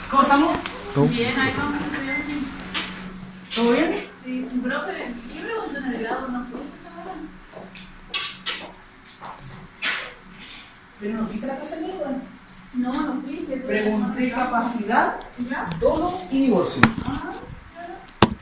¿Cómo estamos? Bien, ahí vamos. ¿Todo bien? Sí, profe, ¿qué preguntó en el helado? ¿No fue esa hora? ¿Pero no fuiste a la casa de Newton? No fui. Pregunté capacidad, ¿Ya? dolo y divorcio. Ajá, claro.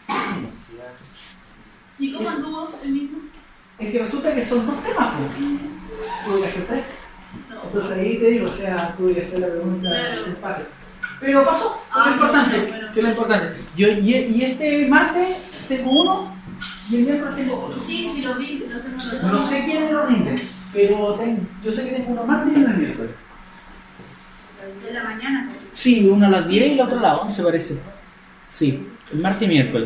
¿Y cómo anduvo el mismo? Es que resulta que son dos temas, pues. Tuve que hacer tres. Entonces ahí te digo, o sea, tuve que hacer la pregunta Claro. del empate. Pero pasó, Ah, que es lo importante. bueno. Que es lo importante. Y este martes tengo uno y el miércoles tengo otro. Sí, lo vi. Lo tengo los dos. No sé quiénes lo rinden, pero yo sé que tengo uno martes y uno el miércoles. De la mañana. pues. Sí, uno a las 10 y la otra a las 11 parece. Sí, el martes y miércoles.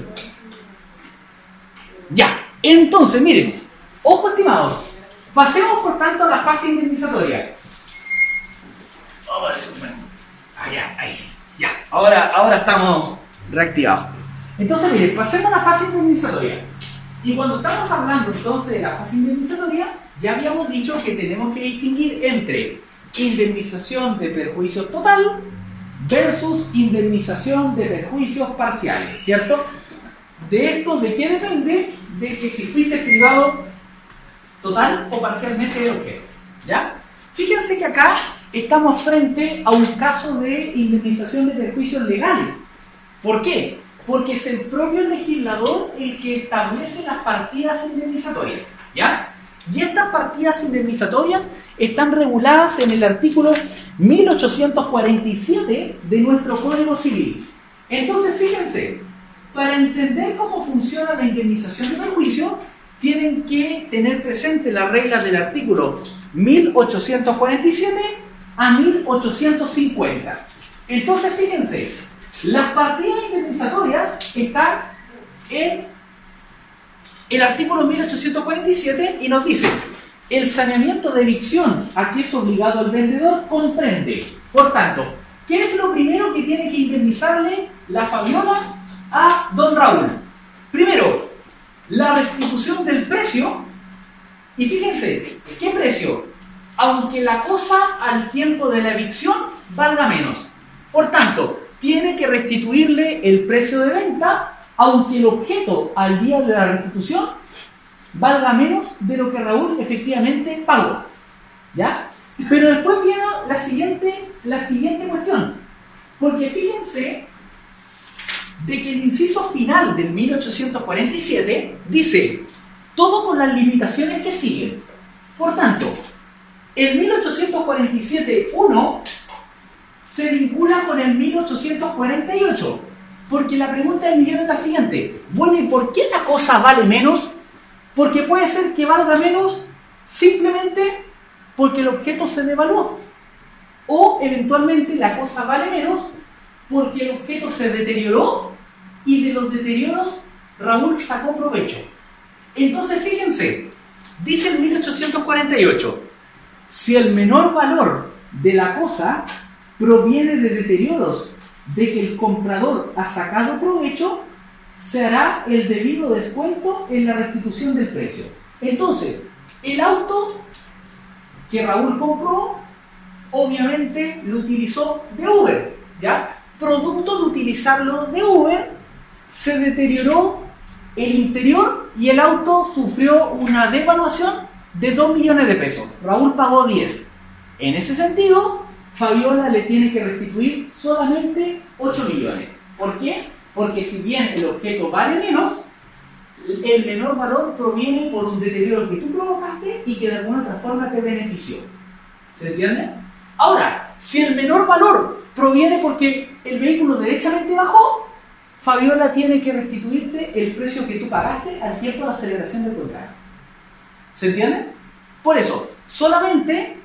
Ya, entonces miren, ojo estimados, pasemos por tanto a la fase indemnizatoria. Ahí sí, ya, ahora estamos reactivados. Entonces miren, pasemos a la fase indemnizatoria. Y cuando estamos hablando entonces de la fase indemnizatoria, ya habíamos dicho que tenemos que distinguir entre indemnización de perjuicio total versus indemnización de perjuicios parciales, ¿cierto? De esto, ¿de qué depende? De que si fuiste privado total o parcialmente de objeto, ¿ya? Fíjense que acá estamos frente a un caso de indemnización de perjuicios legales. ¿Por qué? Porque es el propio legislador el que establece las partidas indemnizatorias, ¿ya? Y estas partidas indemnizatorias están reguladas en el artículo 1847 de nuestro Código Civil. Entonces, fíjense, para entender cómo funciona la indemnización de perjuicio, tienen que tener presente las reglas del artículo 1847 a 1850. Entonces, fíjense, las partidas indemnizatorias están en el artículo 1847 y nos dice: el saneamiento de evicción a que es obligado el vendedor comprende, por tanto, ¿qué es lo primero que tiene que indemnizarle la Fabiola a don Raúl? Primero, la restitución del precio. Y fíjense, ¿qué precio? Aunque la cosa al tiempo de la evicción valga menos. Por tanto, tiene que restituirle el precio de venta, aunque el objeto al día de la restitución valga menos de lo que Raúl efectivamente pagó, ¿ya? Pero después viene la siguiente cuestión, porque fíjense de que el inciso final del 1847 dice todo con las limitaciones que siguen. Por tanto, el 1847.1 se vincula con el 1848, porque la pregunta del millón es la siguiente: bueno, ¿y por qué la cosa vale menos? Porque puede ser que valga menos simplemente porque el objeto se devaluó, o eventualmente la cosa vale menos porque el objeto se deterioró y de los deterioros Raúl sacó provecho. Entonces fíjense, dice el 1848, si el menor valor de la cosa proviene de deterioros de que el comprador ha sacado provecho, se hará el debido descuento en la restitución del precio. Entonces, el auto que Raúl compró, obviamente lo utilizó de Uber, ¿ya? Producto de utilizarlo de Uber, se deterioró el interior y el auto sufrió una devaluación de 2 millones de pesos. Raúl pagó 10. En ese sentido, Fabiola le tiene que restituir solamente 8 millones. ¿Por qué? Porque si bien el objeto vale menos, el menor valor proviene por un deterioro que tú provocaste y que de alguna otra forma te benefició. ¿Se entiende? Ahora, si el menor valor proviene porque el vehículo derechamente bajó, Fabiola tiene que restituirte el precio que tú pagaste al tiempo de la celebración del contrato. ¿Se entiende? Por eso, solamente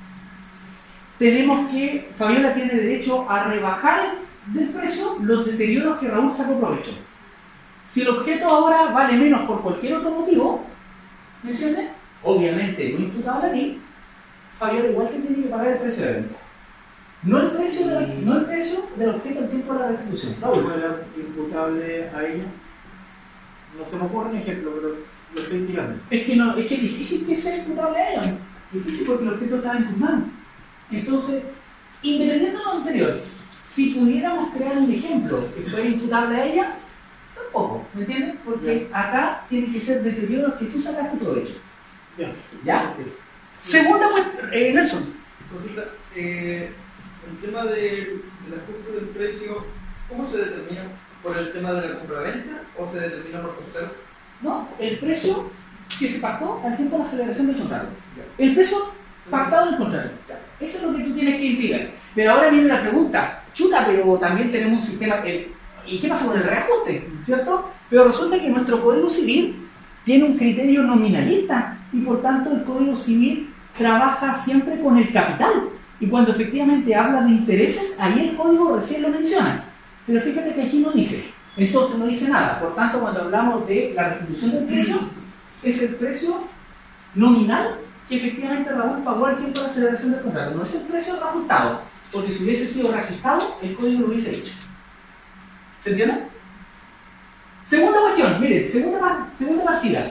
Fabiola tiene derecho a rebajar del precio los deterioros que Raúl sacó provecho. Si el objeto ahora vale menos por cualquier otro motivo, ¿me entiendes? Obviamente no imputable a ti, Fabiola igual te tiene que pagar el precio de venta. No el precio del objeto al tiempo de la restitución. ¿Puede ser imputable a ella? No se me ocurre un ejemplo, pero lo estoy tirando. Es que es difícil que sea imputable a ella. Difícil porque el objeto está en tus manos. Entonces, independiente de lo anterior, Si pudiéramos crear un ejemplo que fuera imputable a ella, tampoco, ¿me entiendes? Porque acá tiene que ser deterioros que tú sacaste provecho. ¿Ya? Segunda cuestión, Nelson. Consulta, el tema del ajuste del precio, ¿cómo se determina? ¿Por el tema de la compraventa o se determina por tercero? No, el precio que se pactó al tiempo de la celebración del contrato. El precio pactado en el contrato. Eso es lo que tú tienes que indicar. Pero ahora viene la pregunta, chuta, pero también tenemos un sistema, ¿y qué pasa con el reajuste? ¿Cierto? Pero resulta que nuestro Código Civil tiene un criterio nominalista y por tanto el Código Civil trabaja siempre con el capital. Y cuando efectivamente habla de intereses, ahí el Código recién lo menciona. Pero fíjate que aquí no dice. Entonces no dice nada. Por tanto, cuando hablamos de la restitución del precio, es el precio nominal que efectivamente Raúl pagó al tiempo de la celebración del contrato. No es el precio reajustado, porque si hubiese sido reajustado, el código lo hubiese hecho. ¿Se entiende? Segunda cuestión, miren, segunda partida.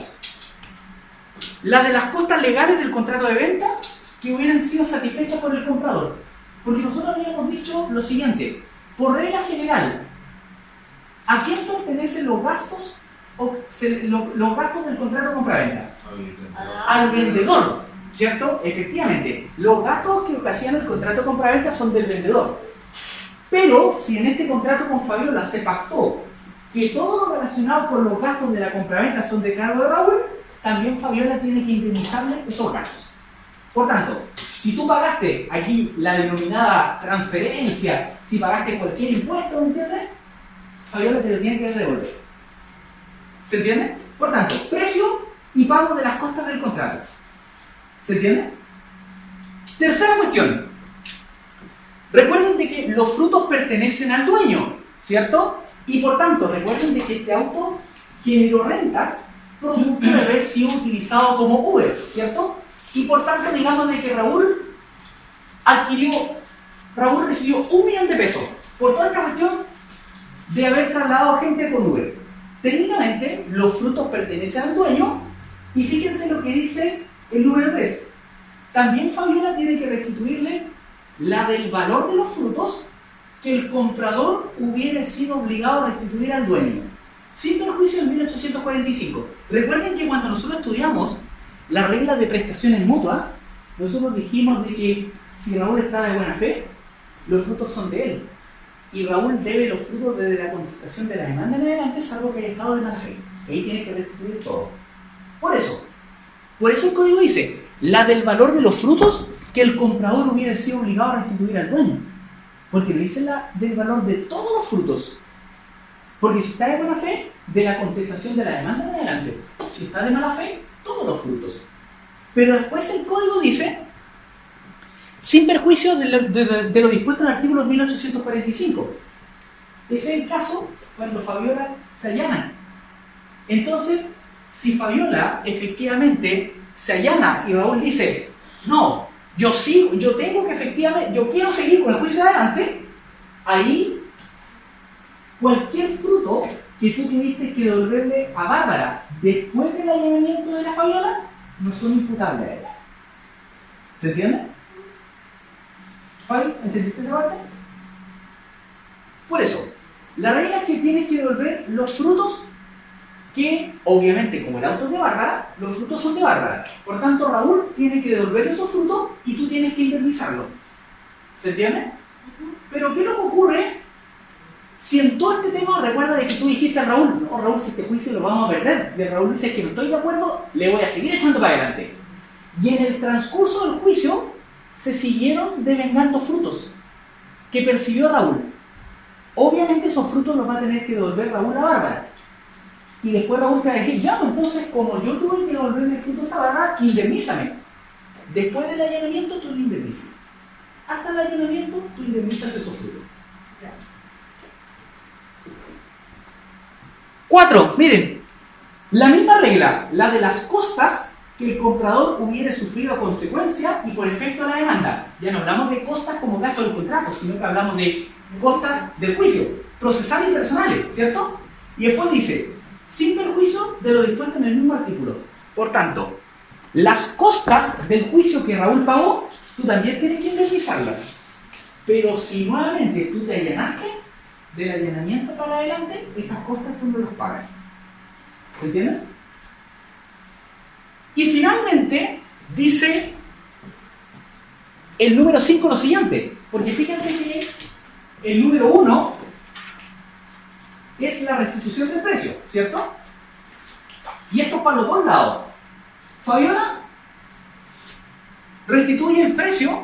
La de las costas legales del contrato de venta que hubieran sido satisfechas por el comprador. Porque nosotros habíamos dicho lo siguiente, por regla general, ¿a quién pertenecen los gastos del contrato de compra-venta? Al vendedor, ¿cierto? Efectivamente, los gastos que ocasiona el contrato de compra-venta son del vendedor. Pero si en este contrato con Fabiola se pactó que todo lo relacionado con los gastos de la compra-venta son de cargo de Raúl, también Fabiola tiene que indemnizarle esos gastos. Por tanto, si tú pagaste aquí la denominada transferencia, si pagaste cualquier impuesto, ¿me entiendes? Fabiola te lo tiene que devolver. ¿Se entiende? Por tanto, precio y pago de las costas del contrato. ¿Se entiende? Tercera cuestión. Recuerden de que los frutos pertenecen al dueño, ¿cierto? Y por tanto, recuerden de que este auto generó rentas producto de haber sido utilizado como Uber, ¿cierto? Y por tanto, digamos de que Raúl recibió 1 millón de pesos por toda esta cuestión de haber trasladado gente con Uber. Técnicamente, los frutos pertenecen al dueño y fíjense lo que dice el número 3. También Fabiola tiene que restituirle la del valor de los frutos que el comprador hubiera sido obligado a restituir al dueño, sin perjuicio en 1845. Recuerden que cuando nosotros estudiamos la regla de prestaciones mutuas, nosotros dijimos de que si Raúl está de buena fe, los frutos son de él. Y Raúl debe los frutos desde la contestación de la demanda en adelante, salvo que haya estado de mala fe. Ahí tiene que restituir todo. Por eso el código dice, la del valor de los frutos que el comprador hubiera sido obligado a restituir al dueño. Porque le dice la del valor de todos los frutos. Porque si está de buena fe, de la contestación de la demanda en adelante. Si está de mala fe, todos los frutos. Pero después el código dice, sin perjuicio de lo dispuesto en el artículo 1845. Ese es el caso cuando Fabiola se allana. Entonces, si Fabiola efectivamente se allana y Raúl dice, no, yo quiero seguir con el juicio adelante, ahí cualquier fruto que tú tuviste que devolverle a Bárbara después del allanamiento de la Fabiola no son imputables a ella. ¿Se entiende? Fabi, ¿entendiste esa parte? Por eso, la regla es que tienes que devolver los frutos que, obviamente, como el auto es de Bárbara, los frutos son de Bárbara. Por tanto, Raúl tiene que devolver esos frutos y tú tienes que indemnizarlo. ¿Se entiende? Pero ¿qué es lo que ocurre si en todo este tema recuerda de que tú dijiste a Raúl, no, Raúl, si este juicio lo vamos a perder? Y Raúl dice que no estoy de acuerdo, le voy a seguir echando para adelante. Y en el transcurso del juicio se siguieron devengando frutos que percibió Raúl. Obviamente esos frutos los va a tener que devolver Raúl a Bárbara. Y después Raúl te va a decir, ya, pues entonces como yo tuve que devolverle frutos a Bárbara, indemnízame. Después del allanamiento tú lo indemnizas. Hasta el allanamiento tú indemnizas esos frutos. 4, miren, la misma regla, la de las costas que el comprador hubiera sufrido a consecuencia y por efecto de la demanda. Ya no hablamos de costas como gasto del contrato, sino que hablamos de costas del juicio, procesales y personales, ¿cierto? Y después dice, sin perjuicio de lo dispuesto en el mismo artículo. Por tanto, las costas del juicio que Raúl pagó, tú también tienes que indemnizarlas. Pero si nuevamente tú te allanaste, del allanamiento para adelante, esas costas tú no las pagas. ¿Se entiende? Y finalmente dice el número 5 lo siguiente, porque fíjense que el número 1 es la restitución del precio, ¿cierto? Y esto para los dos lados. Fabiola restituye el precio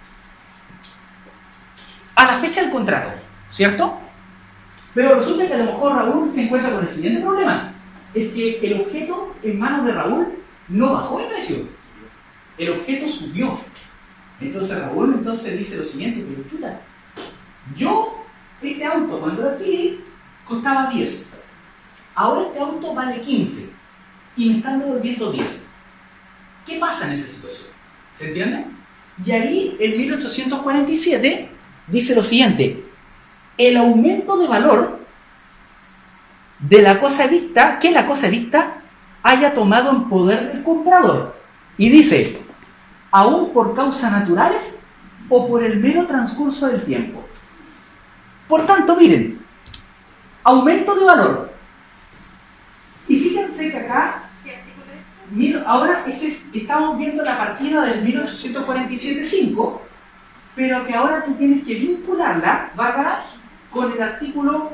a la fecha del contrato, ¿cierto? Pero resulta que a lo mejor Raúl se encuentra con el siguiente problema. Es que el objeto en manos de Raúl no bajó el precio. El objeto subió. Entonces Raúl dice lo siguiente, pero chuta, yo este auto cuando lo adquirí costaba 10. Ahora este auto vale 15 y me están devolviendo 10. ¿Qué pasa en esa situación? ¿Se entiende? Y ahí el 1847 dice lo siguiente: el aumento de valor de la cosa evicta, que la cosa evicta haya tomado en poder del comprador. Y dice, aún por causas naturales o por el mero transcurso del tiempo. Por tanto, miren, aumento de valor. Y fíjense que acá, ahora estamos viendo la partida del 1847-5, pero que ahora tú tienes que vincularla, ¿verdad?, con el artículo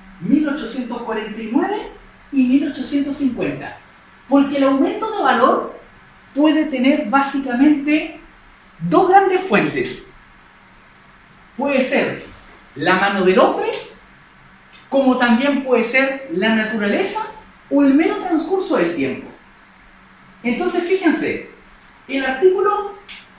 1849 y 1850. Porque el aumento de valor puede tener básicamente dos grandes fuentes. Puede ser la mano del hombre, como también puede ser la naturaleza o el mero transcurso del tiempo. Entonces, fíjense, el artículo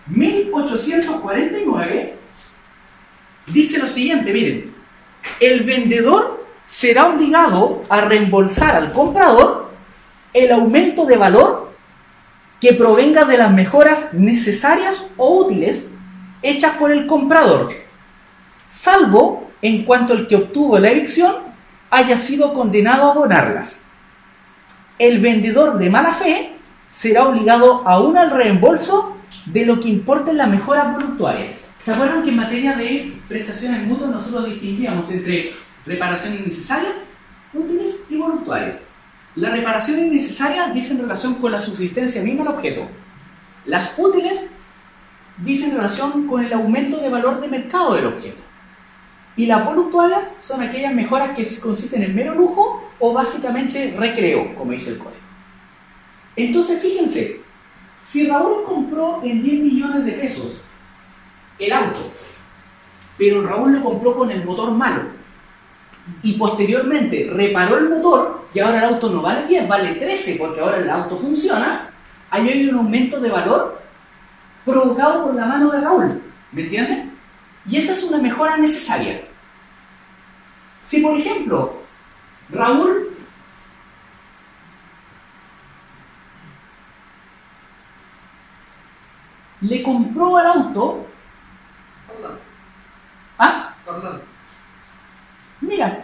1849 dice lo siguiente, miren: el vendedor será obligado a reembolsar al comprador el aumento de valor que provenga de las mejoras necesarias o útiles hechas por el comprador, salvo en cuanto el que obtuvo la evicción haya sido condenado a abonarlas. El vendedor de mala fe será obligado aún al reembolso de lo que importen las mejoras voluntuarias. ¿Se acuerdan que en materia de prestaciones mutuas nosotros distinguíamos entre reparaciones necesarias, útiles y voluntuarias? Las reparaciones necesarias dicen relación con la subsistencia misma del objeto. Las útiles dicen relación con el aumento de valor de mercado del objeto. Y las voluntuarias son aquellas mejoras que consisten en mero lujo o básicamente recreo, como dice el código. Entonces, fíjense, si Raúl compró en 10 millones de pesos el auto, pero Raúl lo compró con el motor malo y posteriormente reparó el motor y ahora el auto no vale 10, vale 13 porque ahora el auto funciona, ahí hay un aumento de valor provocado por la mano de Raúl, ¿me entienden? Y esa es una mejora necesaria. Si por ejemplo Raúl le compró al auto. ¿Ah? Mira,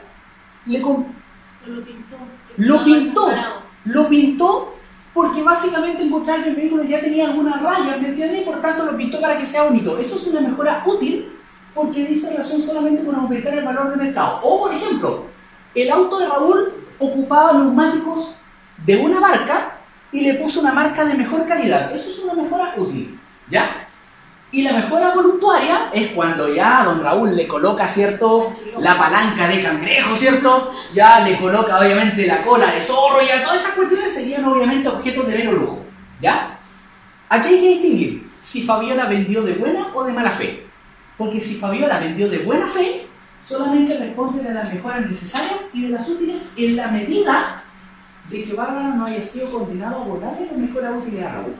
lo pintó porque básicamente encontraba que el vehículo ya tenía alguna raya, ¿me entiendes? Y por tanto lo pintó para que sea bonito. Eso es una mejora útil porque dice relación solamente con aumentar el valor del mercado. O por ejemplo, el auto de Raúl ocupaba neumáticos de una marca y le puso una marca de mejor calidad. Eso es una mejora útil, ¿ya? Y la mejora voluntaria es cuando ya don Raúl le coloca, ¿cierto?, la palanca de cangrejo, ¿cierto? Ya le coloca obviamente la cola de zorro y ya todas esas cuestiones serían obviamente objetos de mero lujo, ¿ya? Aquí hay que distinguir si Fabiola vendió de buena o de mala fe. Porque si Fabiola vendió de buena fe, solamente responde de las mejoras necesarias y de las útiles en la medida de que Bárbara no haya sido condenado a abonarle la mejora útil a Raúl.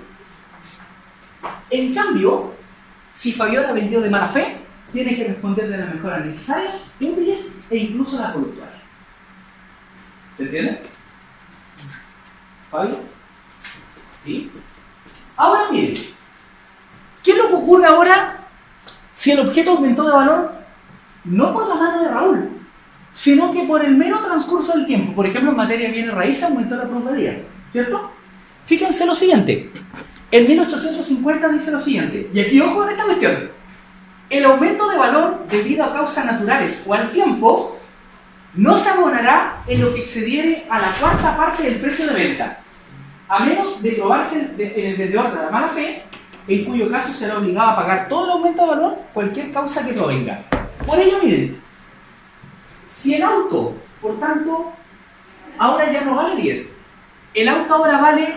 En cambio, si Fabiola vendió de mala fe, tiene que responder de las mejoras necesarias, útiles e incluso las voluntarias. ¿Se entiende? ¿Fabio? ¿Sí? Ahora miren, ¿qué es lo que ocurre ahora si el objeto aumentó de valor? No por la mano de Raúl, sino que por el mero transcurso del tiempo. Por ejemplo, en materia de bienes raíces aumentó la plusvalía, ¿cierto? Fíjense lo siguiente. El 1850 dice lo siguiente, y aquí ojo con esta cuestión. el aumento de valor debido a causas naturales o al tiempo no se abonará en lo que excediere a la cuarta parte del precio de venta, a menos de probarse en el vendedor de la mala fe, en cuyo caso será obligado a pagar todo el aumento de valor, cualquier causa que provenga. Por ello, miren, si el auto, por tanto, ahora ya no vale 10, el auto ahora vale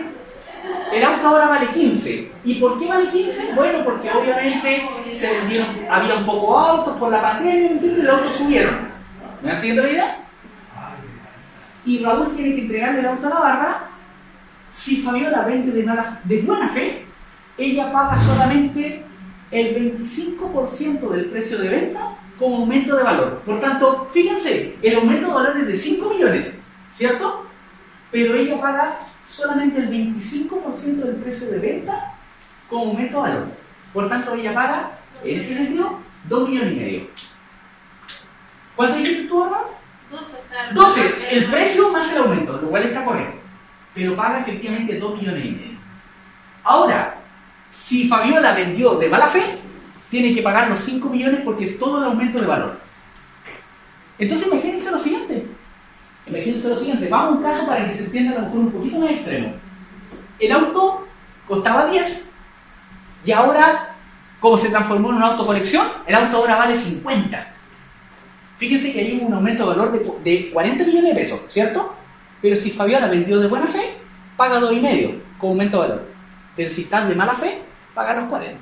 15. ¿Y por qué vale 15? Bueno, porque obviamente se vendieron, había un poco autos por la pandemia, ¿entiendes? Los autos subieron. ¿Me van siguiendo la idea? Y Raúl tiene que entregarle el auto a la barra. Si Fabiola vende de buena fe, ella paga solamente el 25% del precio de venta como aumento de valor. Por tanto, fíjense, el aumento de valor es de 5 millones, ¿cierto? Pero ella paga solamente el 25% del precio de venta como aumento de valor. Por tanto, ella paga, en este sentido, 2,5 millones. ¿Cuánto dijiste tú, hermano? 12, el precio más el aumento, lo cual está correcto. Pero paga efectivamente 2,5 millones. Ahora, si Fabiola vendió de mala fe, tiene que pagar los 5 millones porque es todo el aumento de valor. Entonces imagínense lo siguiente. Vamos a un caso para que se entienda a lo mejor un poquito más extremo. El auto costaba 10 y ahora, como se transformó en un auto colección, el auto ahora vale 50. Fíjense que hay un aumento de valor de 40 millones de pesos, ¿cierto? Pero si Fabiola vendió de buena fe, paga 2,5 como aumento de valor. Pero si está de mala fe, paga los 40.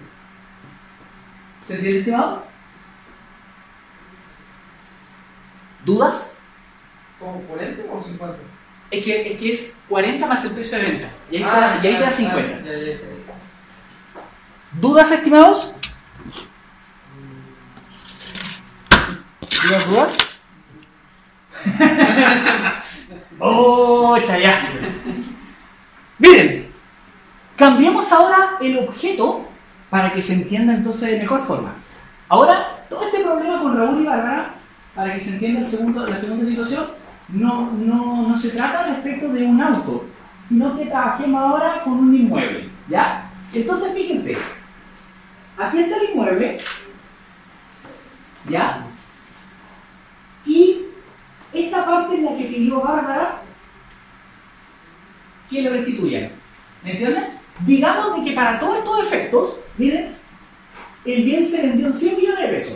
¿Se entiende, estimado? ¿Dudas? ¿Como 40 o 50? Es que es 40 más el precio de venta. Y ahí queda 50. Ya. ¿Dudas, estimados? ¿Tienes dudas? ¡Oh, chaya! Miren, cambiemos ahora el objeto para que se entienda entonces de mejor forma. Ahora, todo este problema con Raúl y Bárbara, para que se entienda la segunda situación, no se trata respecto de un auto, sino que trabajemos ahora con un inmueble, ¿ya? Entonces, fíjense, aquí está el inmueble, ¿ya? Y esta parte es la que pidió Bárbara que le restituyan. ¿Me entienden? Digamos de que para todos estos efectos, miren, el bien se vendió en 100 millones de pesos.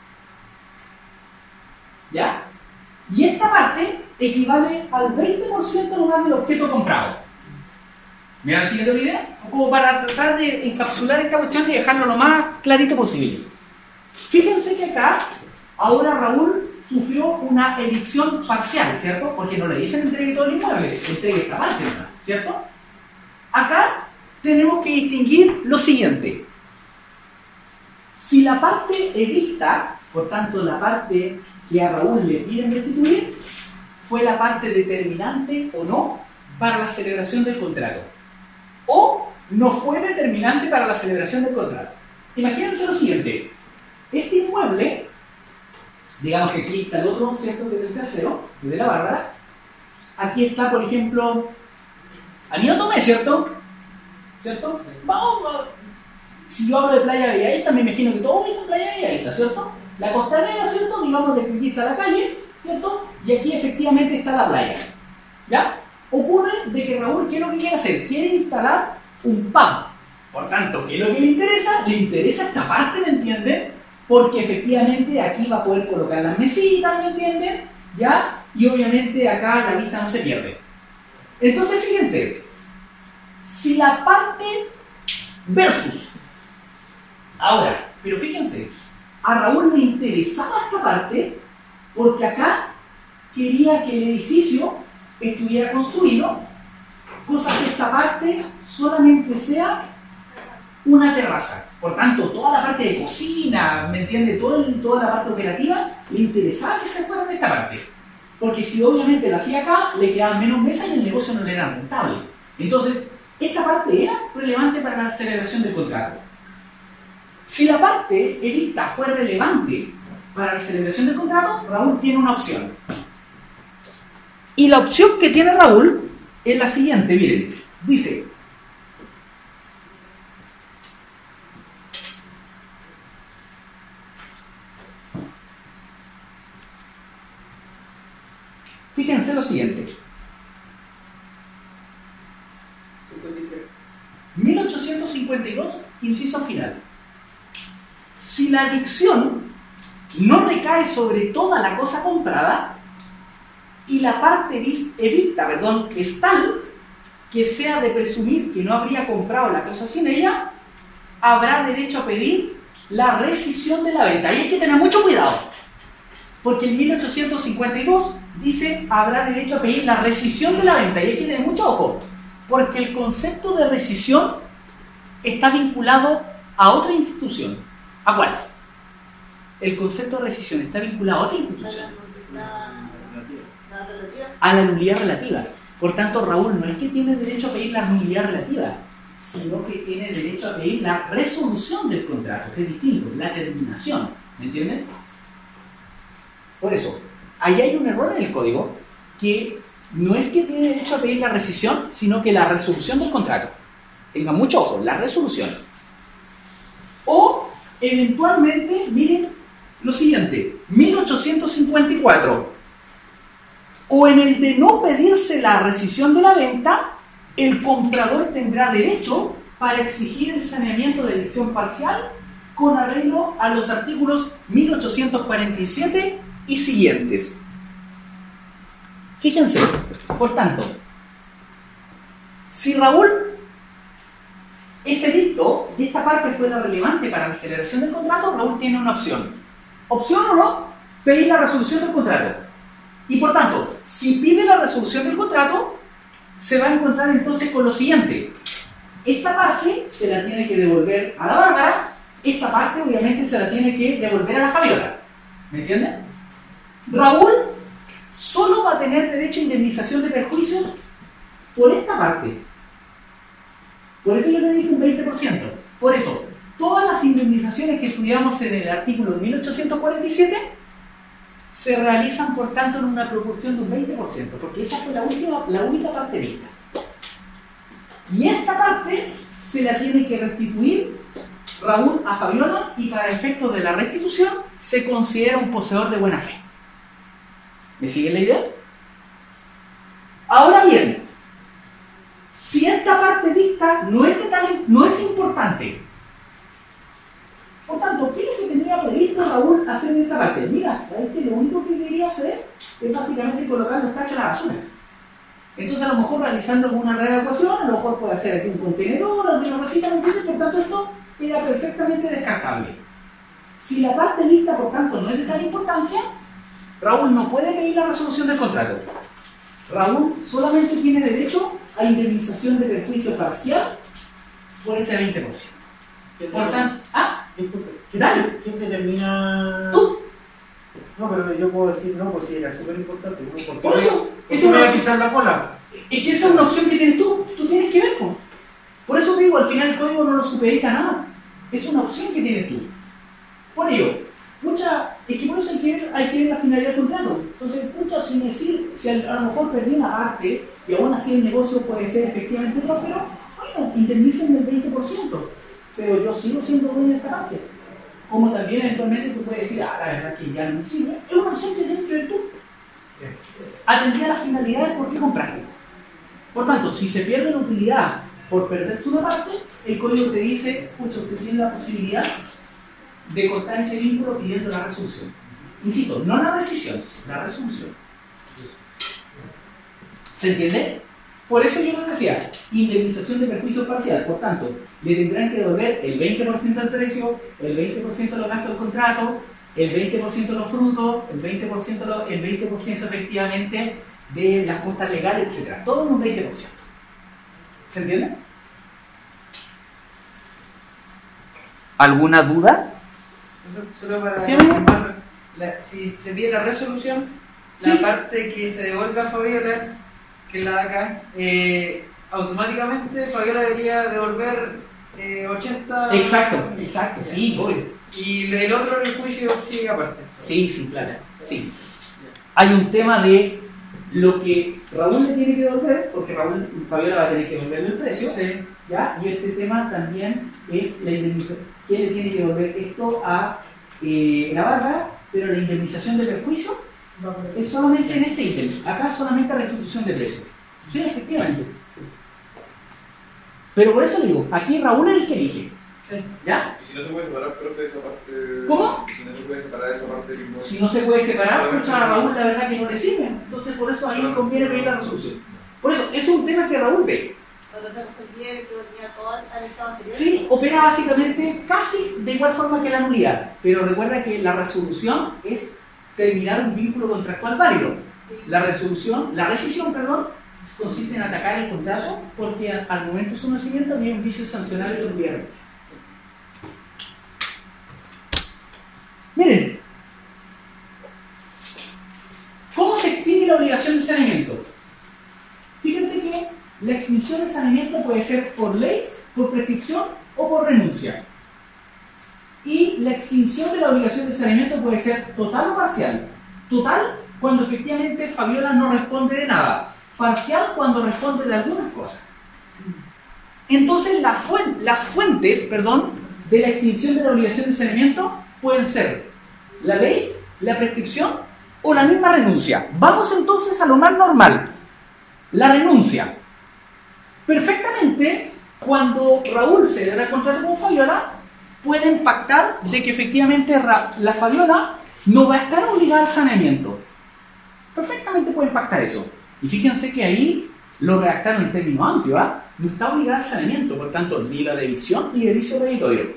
¿Ya? Y esta parte equivale al 20% nomás del objeto comprado. ¿Me van siguiendo la idea? Como para tratar de encapsular esta cuestión y dejarlo lo más clarito posible. Fíjense que acá, ahora Raúl sufrió una evicción parcial, ¿cierto? Porque no le dicen entregue todo el inmueble, entregue esta parte, ¿cierto? Acá tenemos que distinguir lo siguiente. Si la parte evicta, por tanto la parte que a Raúl le piden restituir, fue la parte determinante o no para la celebración del contrato, o no fue determinante para la celebración del contrato. Imagínense lo siguiente. Este inmueble, digamos que aquí está el otro, ¿cierto? Desde el trasero, desde la Bárbara. Aquí está, por ejemplo, Anillo Tomé, ¿cierto? ¿Cierto? Vamos. Si yo hablo de Playa Bellavista, me imagino que todos viven en Playa Bellavista, ¿cierto? La costanera, ¿cierto? Digamos que aquí está la calle, ¿cierto? Y aquí efectivamente está la playa. ¿Ya? Ocurre de que Raúl, ¿qué es lo que quiere hacer? Quiere instalar un pub. Por tanto, ¿qué es lo que le interesa? Le interesa esta parte, ¿me entienden? Porque efectivamente aquí va a poder colocar las mesitas, ¿me entienden? ¿Ya? Y obviamente acá la vista no se pierde. Entonces, fíjense, si la parte versus, ahora, pero fíjense, a Raúl le interesaba esta parte porque acá quería que el edificio estuviera construido, cosa que esta parte solamente sea una terraza. Por tanto, toda la parte de cocina, ¿me entiende? Toda la parte operativa, le interesaba que se fuera de esta parte. Porque si obviamente la hacía acá, le quedaban menos mesas y el negocio no le era rentable. Entonces, esta parte era relevante para la celebración del contrato. Si la parte evicta fue relevante para la celebración del contrato, Raúl tiene una opción. Y la opción que tiene Raúl es la siguiente, miren. Dice: Fíjense lo siguiente. 1852, inciso final. Si la adicción no recae sobre toda la cosa comprada y la parte evicta, es tal que sea de presumir que no habría comprado la cosa sin ella, habrá derecho a pedir la rescisión de la venta. Y hay que tener mucho cuidado, porque el 1852 dice habrá derecho a pedir la rescisión de la venta. Y hay que tener mucho ojo, porque el concepto de rescisión está vinculado a otra institución. ¿A cuál? El concepto de rescisión está vinculado a otra institución. La relativa. A la nulidad relativa. Por tanto, Raúl no es que tiene derecho a pedir la nulidad relativa, sino que tiene derecho a pedir la resolución del contrato, que es distinto, la terminación. ¿Me entienden? Por eso, ahí hay un error en el código, que no es que tiene derecho a pedir la rescisión, sino que la resolución del contrato. Tengan mucho ojo, la resolución. O, eventualmente, miren lo siguiente, 1854. O en el de no pedirse la rescisión de la venta, el comprador tendrá derecho para exigir el saneamiento de elección parcial con arreglo a los artículos 1847 y siguientes. Fíjense, por tanto, si Raúl es edicto, y esta parte fue la relevante para la celebración del contrato, Raúl tiene una opción. Opción o no, pedir la resolución del contrato. Y por tanto, si pide la resolución del contrato, se va a encontrar entonces con lo siguiente. Esta parte se la tiene que devolver a la Bárbara, esta parte obviamente se la tiene que devolver a la Fabiola. ¿Me entienden? Raúl solo va a tener derecho a indemnización de perjuicios por esta parte. Por eso yo le dije un 20%. Por eso, todas las indemnizaciones que estudiamos en el artículo 1847 se realizan, por tanto, en una proporción de un 20%, porque esa fue la única parte vista. Y esta parte se la tiene que restituir Raúl a Fabiola, y para efectos de la restitución se considera un poseedor de buena fe. ¿Me sigue la idea? Ahora bien, si esta parte vista no es importante, por tanto, ¿qué es lo que tenía previsto Raúl hacer en esta parte? Mira, ¿sabes que lo único que quería hacer es básicamente colocar los cachos en la basura? Entonces, a lo mejor realizando alguna readecuación, a lo mejor puede hacer aquí un contenedor, alguna cosita, ¿me entiendes? Por tanto, esto era perfectamente descartable. Si la parte vista, por tanto, no es de tal importancia, Raúl no puede pedir la resolución del contrato. Raúl solamente tiene derecho a indemnización de perjuicio parcial por este 20%. Por tanto, dale. ¿Quién determina? Tú. No, pero yo puedo decir no, pues sí, era súper importante. Por eso, ¿eso me va a pisar la cola? Es que esa es una opción que tienes tú tienes que ver con. Por eso te digo, al final el código no lo supedita a nada. Es una opción que tienes tú. Por ello, es que por eso hay que ver la finalidad del contrato. Entonces, si a lo mejor perdí una parte y aún así el negocio puede ser efectivamente próspero, bueno, indemnicen el 20%, pero yo sigo siendo dueño de esta parte. Como también eventualmente tú puedes decir, la verdad que ya no me sirve. Es una opción que tienes que ver tú. Atendía a la finalidad de por qué compraste. Por tanto, si se pierde la utilidad por perderse una parte, el código te dice, pucha, usted tiene la posibilidad de cortar ese vínculo pidiendo la resolución. Insisto, no la decisión, la resolución. ¿Se entiende? Por eso yo les decía, indemnización de perjuicio parcial. Por tanto, le tendrán que devolver el 20% del precio, el 20% de los gastos del contrato, el 20% de los frutos, el 20% efectivamente de las costas legales, etc. Todo en un 20%. ¿Se entiende? ¿Alguna duda? Solo para ¿Sí, si se pide la resolución, sí, la parte que se devuelva a Fabiola, que es la de acá, automáticamente Fabiola debería devolver 80... Exacto, sí, voy. Y el otro en el juicio sigue aparte. Sí, claro. Sí. Hay un tema de lo que Raúl le tiene que devolver, porque Fabiola va a tener que devolverle el precio, Sí. ¿ya? Y este tema también es la indemnización. ¿Quién le tiene que devolver esto a la Bárbara? Pero la indemnización de perjuicio Es solamente en este ítem. Acá solamente restitución de precio. Sí, efectivamente. Pero por eso digo, aquí Raúl es el que elige. ¿Ya? ¿Y si no se puede separar, profe, esa parte? ¿Cómo? Si no se puede separar esa parte del invoice. Si no se puede separar, escucha a Raúl, la verdad que no le sirve. Entonces por eso ahí conviene pedir la resolución. Por eso, es un tema que Raúl ve. Sí, opera básicamente casi de igual forma que la nulidad, pero recuerda que la resolución es terminar un vínculo contractual válido. La resolución, la rescisión, perdón, consiste en atacar el contrato porque al momento de su nacimiento había un vicio sancionable del gobierno. Miren, ¿cómo se extingue la obligación de saneamiento? Fíjense que la extinción de saneamiento puede ser por ley, por prescripción o por renuncia. Y la extinción de la obligación de saneamiento puede ser total o parcial. Total, cuando efectivamente Fabiola no responde de nada. Parcial, cuando responde de algunas cosas. Entonces, las fuentes de la extinción de la obligación de saneamiento pueden ser la ley, la prescripción o la misma renuncia. Vamos entonces a lo más normal. La renuncia. Perfectamente, cuando Raúl cede el contrato con Fabiola, pueden pactar de que efectivamente la Fabiola no va a estar obligada al saneamiento. Perfectamente pueden pactar eso. Y fíjense que ahí lo redactaron en términos amplios, ¿ah? No está obligada al saneamiento, por tanto, ni la de evicción ni de vicio debitorio.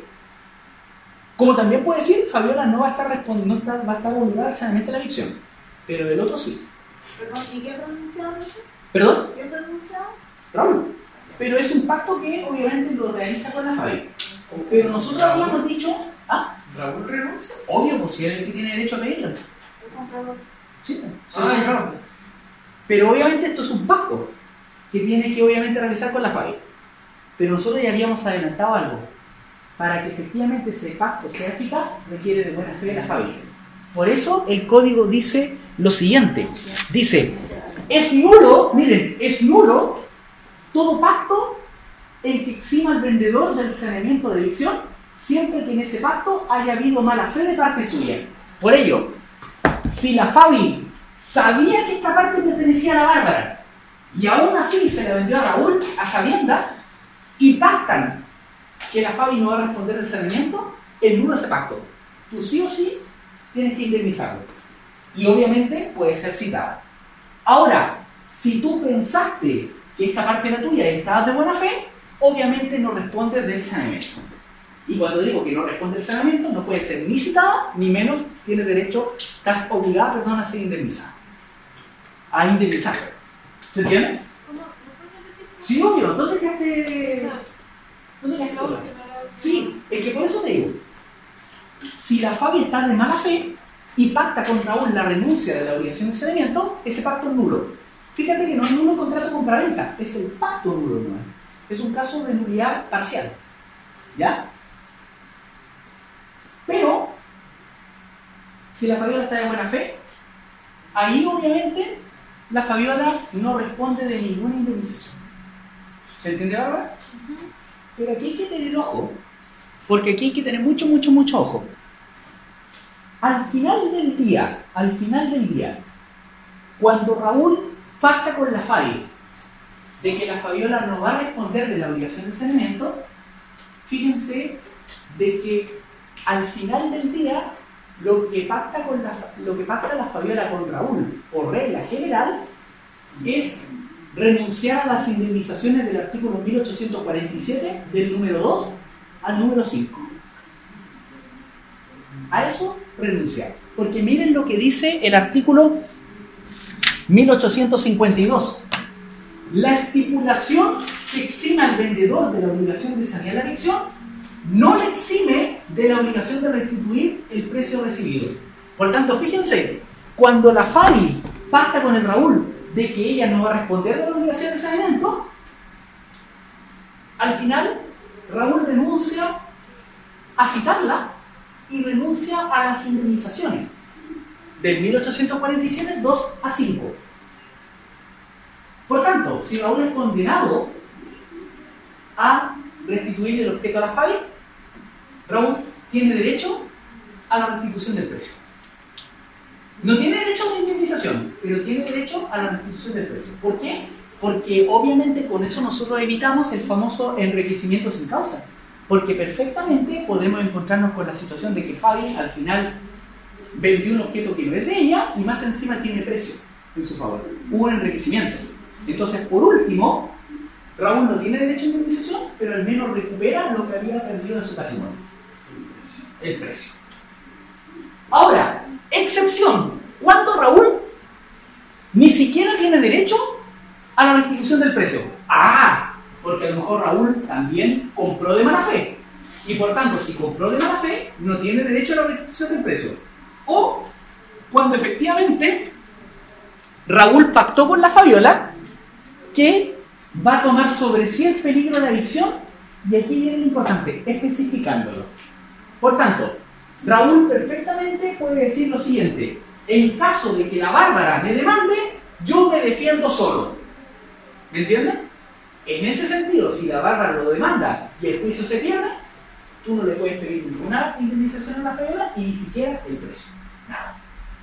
Como también puede decir, Fabiola no va a estar va a estar obligada al saneamiento de la evicción, pero el otro sí. Perdón, ¿y qué pronunciado? ¿Perdón? ¿Qué pronunciado? Raúl. Pero es un pacto que obviamente lo realiza con la Fabi. Pero nosotros habíamos dicho, ¿ah? ¿Raúl renuncia? Obvio, pues si él es el que tiene derecho a pedirlo. El comprador. Sí, sí. Ya. Pero obviamente esto es un pacto que tiene que obviamente realizar con la Fabi. Pero nosotros ya habíamos adelantado algo. Para que efectivamente ese pacto sea eficaz, requiere de buena fe de la Fabi. Por eso el código dice lo siguiente. Dice, es nulo, miren, es nulo todo pacto en que exima al vendedor del saneamiento de evicción siempre que en ese pacto haya habido mala fe de parte suya. Por ello, si la Fabi sabía que esta parte pertenecía a la Bárbara y aún así se la vendió a Raúl a sabiendas y pactan que la Fabi no va a responder del saneamiento, es nulo ese pacto. Tú sí o sí tienes que indemnizarlo. Y obviamente puede ser citada. Ahora, si tú pensaste que esta parte era tuya y estabas de buena fe, obviamente no respondes del saneamiento. Y cuando digo que no responde del saneamiento, no puede ser ni citada, ni menos tienes derecho, estás obligada, a ser indemnizada. A indemnizar. ¿Se entiende? Sí, obvio. ¿Dónde quedaste? ¿Dónde quedaste ahora? Sí, es que por eso te digo. Si la Fabi está de mala fe y pacta con Raúl la renuncia de la obligación de saneamiento, ese pacto es nulo. Fíjate que no es nulo un contrato de compraventa, es el pacto nulo, ¿no? Es un caso de nulidad parcial. ¿Ya? Pero, si la Fabiola está de buena fe, ahí obviamente la Fabiola no responde de ninguna indemnización. ¿Se entiende ahora? Pero aquí hay que tener ojo, porque aquí hay que tener mucho ojo. Al final del día, cuando Raúl pacta con la Fabi de que la Fabiola no va a responder de la obligación de saneamiento, fíjense de que al final del día lo que pacta la Fabiola con Raúl por regla general es renunciar a las indemnizaciones del artículo 1847 del número 2 al número 5. A eso renunciar. Porque miren lo que dice el artículo 1852. La estipulación que exime al vendedor de la obligación de sanear la evicción no le exime de la obligación de restituir el precio recibido. Por tanto, fíjense, cuando la Fabi pacta con el Raúl de que ella no va a responder de la obligación de saneamiento, al final Raúl renuncia a citarla y renuncia a las indemnizaciones del 1847, 2 a 5. Por tanto, si Raúl es condenado a restituir el objeto a la Fabi, Raúl tiene derecho a la restitución del precio. No tiene derecho a una indemnización, pero tiene derecho a la restitución del precio. ¿Por qué? Porque obviamente con eso nosotros evitamos el famoso enriquecimiento sin causa. Porque perfectamente podemos encontrarnos con la situación de que Fabi al final vendió un objeto que no es de ella y más encima tiene precio en su favor. Hubo un enriquecimiento. Entonces, por último, Raúl no tiene derecho a indemnización, pero al menos recupera lo que había perdido de su patrimonio. El precio. Ahora, excepción. ¿Cuándo Raúl ni siquiera tiene derecho a la restitución del precio? Porque a lo mejor Raúl también compró de mala fe. Y por tanto, si compró de mala fe, no tiene derecho a la restitución del precio. O cuando efectivamente Raúl pactó con la Fabiola que va a tomar sobre sí el peligro de adicción, y aquí viene lo importante, especificándolo. Por tanto, Raúl perfectamente puede decir lo siguiente: en caso de que la Bárbara me demande, yo me defiendo solo. ¿Me entienden? En ese sentido, si la Bárbara lo demanda y el juicio se pierde, tú no le puedes pedir ninguna indemnización a la Fabiola y ni siquiera el precio. Nada.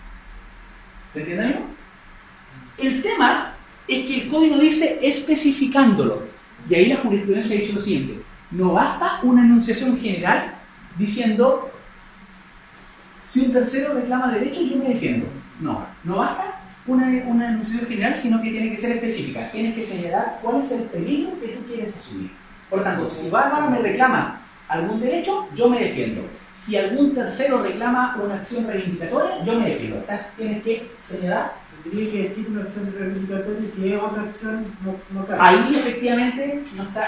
¿Se entiende, amigo? El tema es que el código dice especificándolo. Y ahí la jurisprudencia ha dicho lo siguiente: no basta una enunciación general diciendo si un tercero reclama derecho, yo me defiendo. No basta una enunciación general, sino que tiene que ser específica. Tienes que señalar cuál es el peligro que tú quieres asumir. Por tanto, si Bárbara me reclama algún derecho, yo me defiendo. Si algún tercero reclama una acción reivindicatoria, yo me defiendo. Tienes que señalar. Tendría que decir una acción reivindicatoria y si es otra acción, no cabe. Ahí efectivamente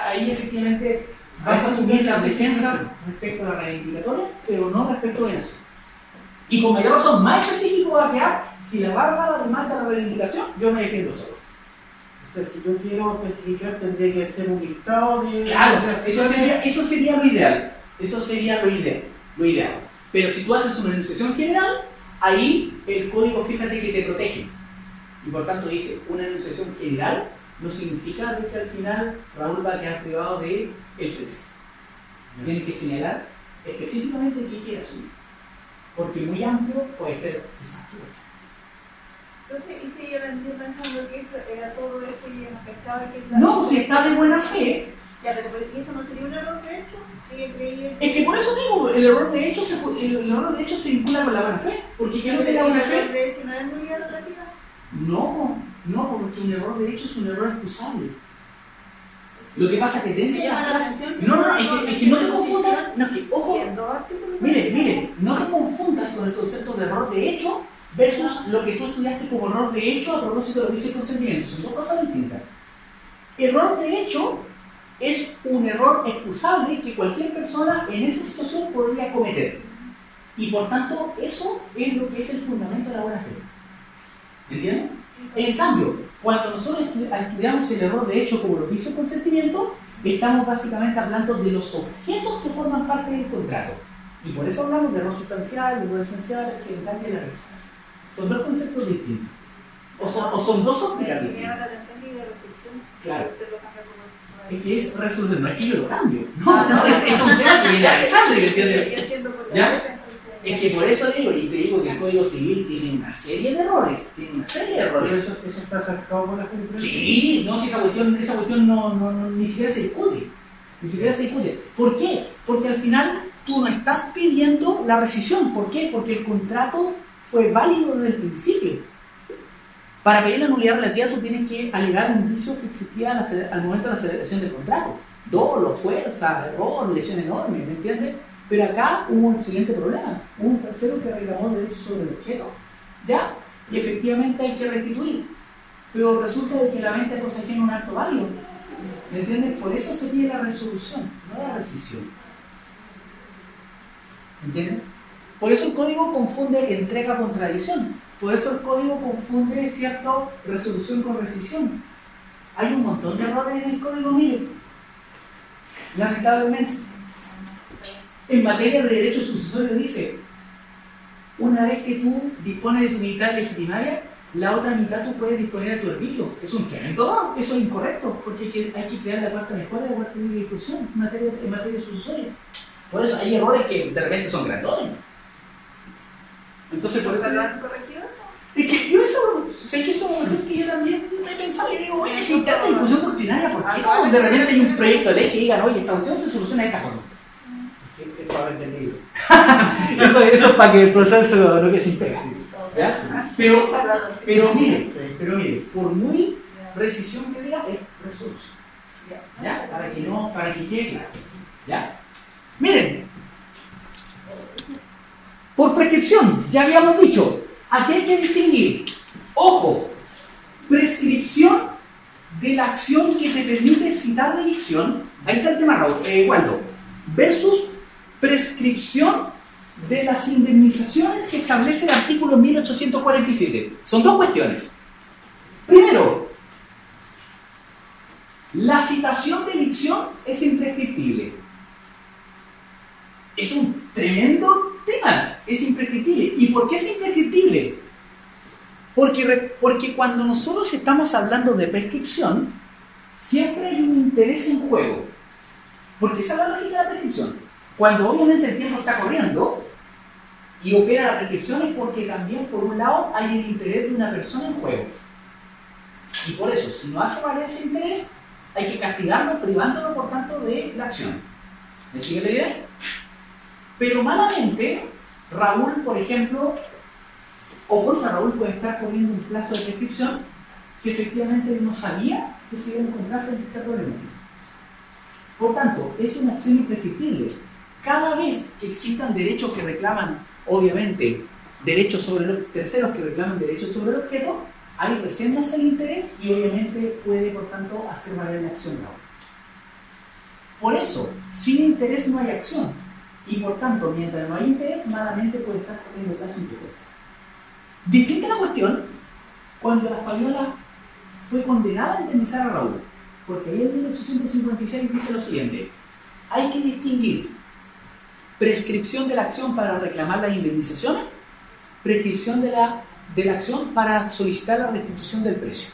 vas a asumir las defensas respecto a las reivindicatorias, pero no respecto a eso. Y con mayor razón, más específico va a quedar: si la Bárbara demanda la reivindicación, yo me defiendo solo. O sea, si yo quiero especificar, tendría que hacer un listado de... Claro, eso sería lo ideal. Eso sería lo ideal. Pero si tú haces una enunciación general, ahí el código, fíjate que te protege. Y por tanto dice, una enunciación general no significa que al final Raúl va a quedar privado de el precio. Tiene que señalar específicamente qué quiere asumir. Porque muy amplio puede ser desastroso. Entonces, ¿y si yo vendí pensando que eso era todo eso y no pensaba que... No, si está de buena fe. Ya, pero eso no sería un error de hecho. Es que por eso digo, el error de hecho se vincula con la buena fe. Porque yo no tengo buena fe. ¿El error de hecho no es nulidad relativa? No, porque un error de hecho es un error excusable. Lo que pasa es que dentro de las clases... No, es que no te confundas... No, es que, ojo, mire, no te confundas con el concepto de error de hecho versus lo que tú estudiaste como error de hecho a propósito de los vicios y consentimientos. Son dos cosas distintas. Error de hecho es un error excusable que cualquier persona en esa situación podría cometer. Y por tanto, eso es lo que es el fundamento de la buena fe. ¿Entienden? En cambio, cuando nosotros estudiamos el error de hecho como los vicios y consentimientos, estamos básicamente hablando de los objetos que forman parte del contrato. Y por eso hablamos de error sustancial, de error esencial, accidental y de la razón. Son dos conceptos distintos. O son dos ópticas distintas. Claro. Es que es resolver, no es que yo lo cambio. No, es un tema que viene a Alexandre, ¿me entiendes? ¿Ya? Es que por eso digo, y te digo que el Código Civil tiene una serie de errores. Pero eso está sacado por la jurisprudencia. Sí, no, si esa cuestión no, ni siquiera se discute. Ni siquiera se discute. ¿Por qué? Porque al final tú no estás pidiendo la rescisión. ¿Por qué? Porque el contrato fue válido desde el principio. Para pedir la nulidad relativa tú tienes que alegar un vicio que existía al momento de la celebración del contrato. Dolo, fuerza, error, lesión enorme, ¿me entiendes? Pero acá hubo un siguiente problema. Hubo un tercero que reclamó derechos sobre el objeto. ¿Ya? Y efectivamente hay que restituir. Pero resulta de que la venta de cosas tiene un acto válido. ¿Me entiendes? Por eso se pide la resolución, no la rescisión. ¿Me entiendes? Por eso el código confunde entrega con tradición. Por eso el código confunde, ¿cierto?, resolución con rescisión. Hay un montón de errores en el código, mire. Lamentablemente. En materia de derecho sucesorio dice, una vez que tú dispones de tu mitad legitimaria, la otra mitad tú puedes disponer de tu arbitrio. Es un tremendo error, eso es incorrecto, porque hay que crear la cuarta mejora y la cuarta libre discusión en materia sucesoria. Por eso hay errores que de repente son grandotes. Entonces, por eso... ¿Están corregidos? Es que yo eso, sé que eso es que yo también he pensado y digo, oye, si trata de discusión doctrinaria, ¿por qué no de repente hay un proyecto de ley que digan, oye, esta cuestión se soluciona de esta forma? ¿Qué puede haber entendido? Eso es para que el proceso no que se integra. ¿Ya? Pero mire, por muy precisión que diga, es resolución. ¿Ya? Para que quede claro. ¿Ya? Miren, por prescripción, ya habíamos dicho, aquí hay que distinguir, ojo, prescripción de la acción que te permite citar de dicción, ahí está el tema, Waldo, versus prescripción de las indemnizaciones que establece el artículo 1847. Son dos cuestiones. Primero, la citación de dicción es imprescriptible. Es un tremendo tema, es imprescriptible. ¿Y por qué es imprescriptible? Porque cuando nosotros estamos hablando de prescripción, siempre hay un interés en juego. Porque esa es la lógica de la prescripción. Cuando obviamente el tiempo está corriendo y opera la prescripción es porque también, por un lado, hay el interés de una persona en juego. Y por eso, si no hace valer ese interés, hay que castigarlo, privándolo, por tanto, de la acción. ¿Me sigue la idea? Pero malamente, Raúl, por ejemplo, o contra Raúl puede estar corriendo un plazo de prescripción si efectivamente no sabía que se iba a encontrar frente a este problema. Por tanto, es una acción imprescriptible. Cada vez que existan derechos que reclaman, obviamente, derechos sobre los terceros que reclaman derechos sobre el objeto, hay reservas al interés y obviamente puede, por tanto, hacer valer la acción Raúl. Por eso, sin interés no hay acción. Y por tanto, mientras no hay interés, malamente puede estar corriendo plazo impuesto. Distinta la cuestión cuando la Fabiola fue condenada a indemnizar a Raúl, porque ahí en 1856 dice lo siguiente: hay que distinguir prescripción de la acción para reclamar las indemnizaciones, prescripción de la acción para solicitar la restitución del precio.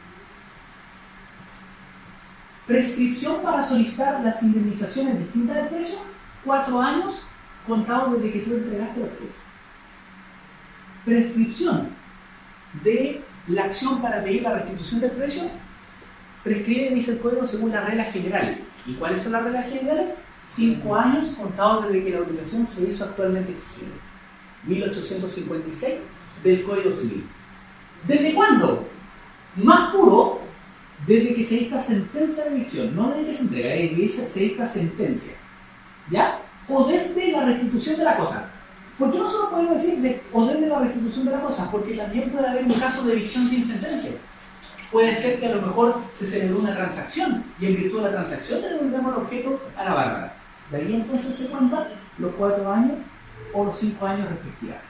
Prescripción para solicitar las indemnizaciones distintas del precio, 4 años contados desde que tú entregaste el objeto. Prescripción de la acción para pedir la restitución del precio, prescribe, dice el código, según las reglas generales. ¿Y cuáles son las reglas generales? 5 años contados desde que la obligación se hizo actualmente exigible. 1856 del Código Civil. ¿Desde cuándo? Más puro, desde que se dicta sentencia de evicción, no desde que se entrega, desde que se dicta sentencia. ¿Ya? O desde la restitución de la cosa. ¿Por qué no solo podemos decir o desde la restitución de la cosa? Porque también puede haber un caso de evicción sin sentencia. Puede ser que a lo mejor se celebró una transacción y en virtud de la transacción le devolvemos el objeto a la Bárbara. De ahí entonces se cuentan los 4 años o los 5 años respectivamente.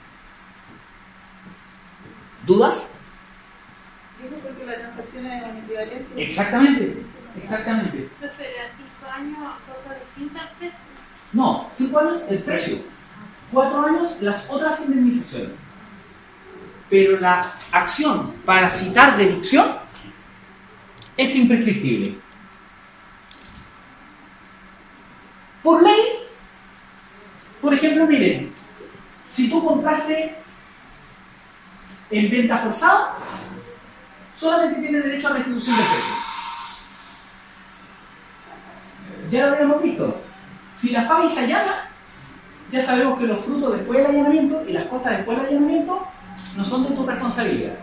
¿Dudas? Digo porque la transacción es equivalente. Exactamente. Pero 5 años, cosas distintas, precio. No, 5 años el precio. 4 años las otras indemnizaciones. Pero la acción para citar de evicción es imprescriptible. Por ley, por ejemplo, miren, si tú compraste en venta forzada, solamente tienes derecho a restitución de precios. Ya lo habíamos visto. Si la FABI se allana, ya sabemos que los frutos después del allanamiento y las costas después del allanamiento no son de tu responsabilidad.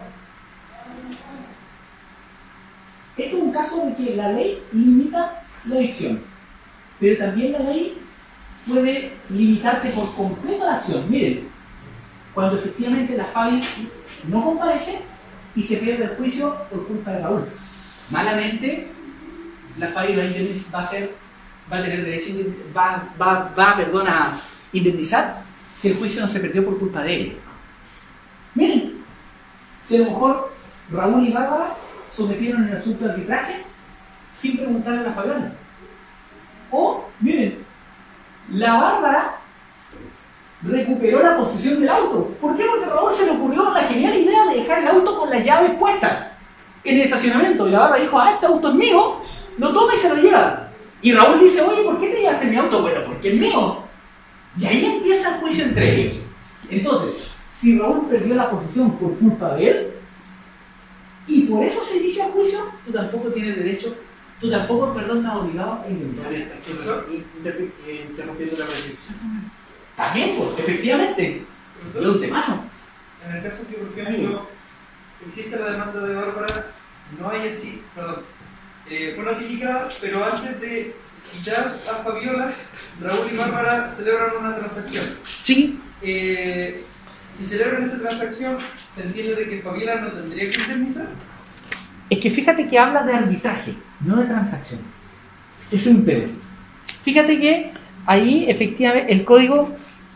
Esto es un caso de que la ley limita la evicción, pero también la ley puede limitarte por completo la acción. Miren, cuando efectivamente la FABI no comparece y se pierde el juicio por culpa de Raúl. Malamente, la FABI va a tener derecho a indemnizar si el juicio no se perdió por culpa de ella. Miren, si a lo mejor Raúl y Bárbara sometieron el asunto de arbitraje sin preguntarle a la Fabiola. O, miren, la Bárbara recuperó la posesión del auto. ¿Por qué? Porque a Raúl se le ocurrió la genial idea de dejar el auto con las llaves puestas en el estacionamiento. Y la Bárbara dijo: este auto es mío, lo toma y se lo lleva. Y Raúl dice: oye, ¿por qué te llevaste mi auto? Bueno, porque es mío. Y ahí empieza el juicio entre ellos. Entonces, Si Raúl perdió la posesión por culpa de él, y por eso se inicia el juicio, tú tampoco tienes derecho, tú tampoco, perdón, estás obligado a indemnizar. Interrumpiendo la prescripción. También, pues, efectivamente, es un temazo. En el caso que, por ejemplo, existe la demanda de Bárbara, no hay así, perdón, fue notificada, pero antes de citar a Fabiola, Raúl y Bárbara celebran una transacción. Sí. Si celebran esa transacción, ¿se entiende de que Fabiola no tendría que indemnizar? Es que fíjate que habla de arbitraje, no de transacción. Es un tema. Fíjate que ahí efectivamente el código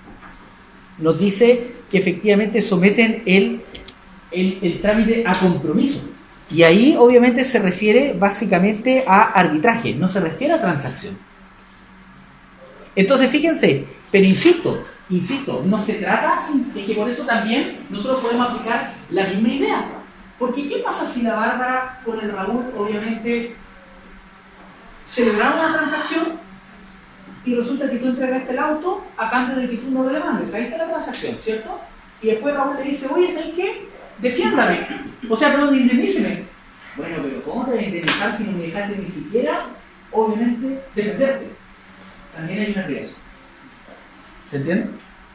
nos dice que efectivamente someten el trámite a compromiso. Y ahí obviamente se refiere básicamente a arbitraje, no se refiere a transacción. Entonces fíjense, pero insisto, no se trata, es que por eso también nosotros podemos aplicar la misma idea. Porque ¿qué pasa si la Bárbara con el Raúl obviamente celebraron una transacción y resulta que tú entregaste el auto a cambio de que tú no lo demandes? Ahí está la transacción, ¿cierto? Y después Raúl le dice, oye, ¿sabes qué? Defiéndame. O sea, perdón, indemníceme. Bueno, pero ¿cómo te voy a indemnizar si no me dejaste ni siquiera, obviamente, defenderte? También hay una riesgo. ¿Se entiende?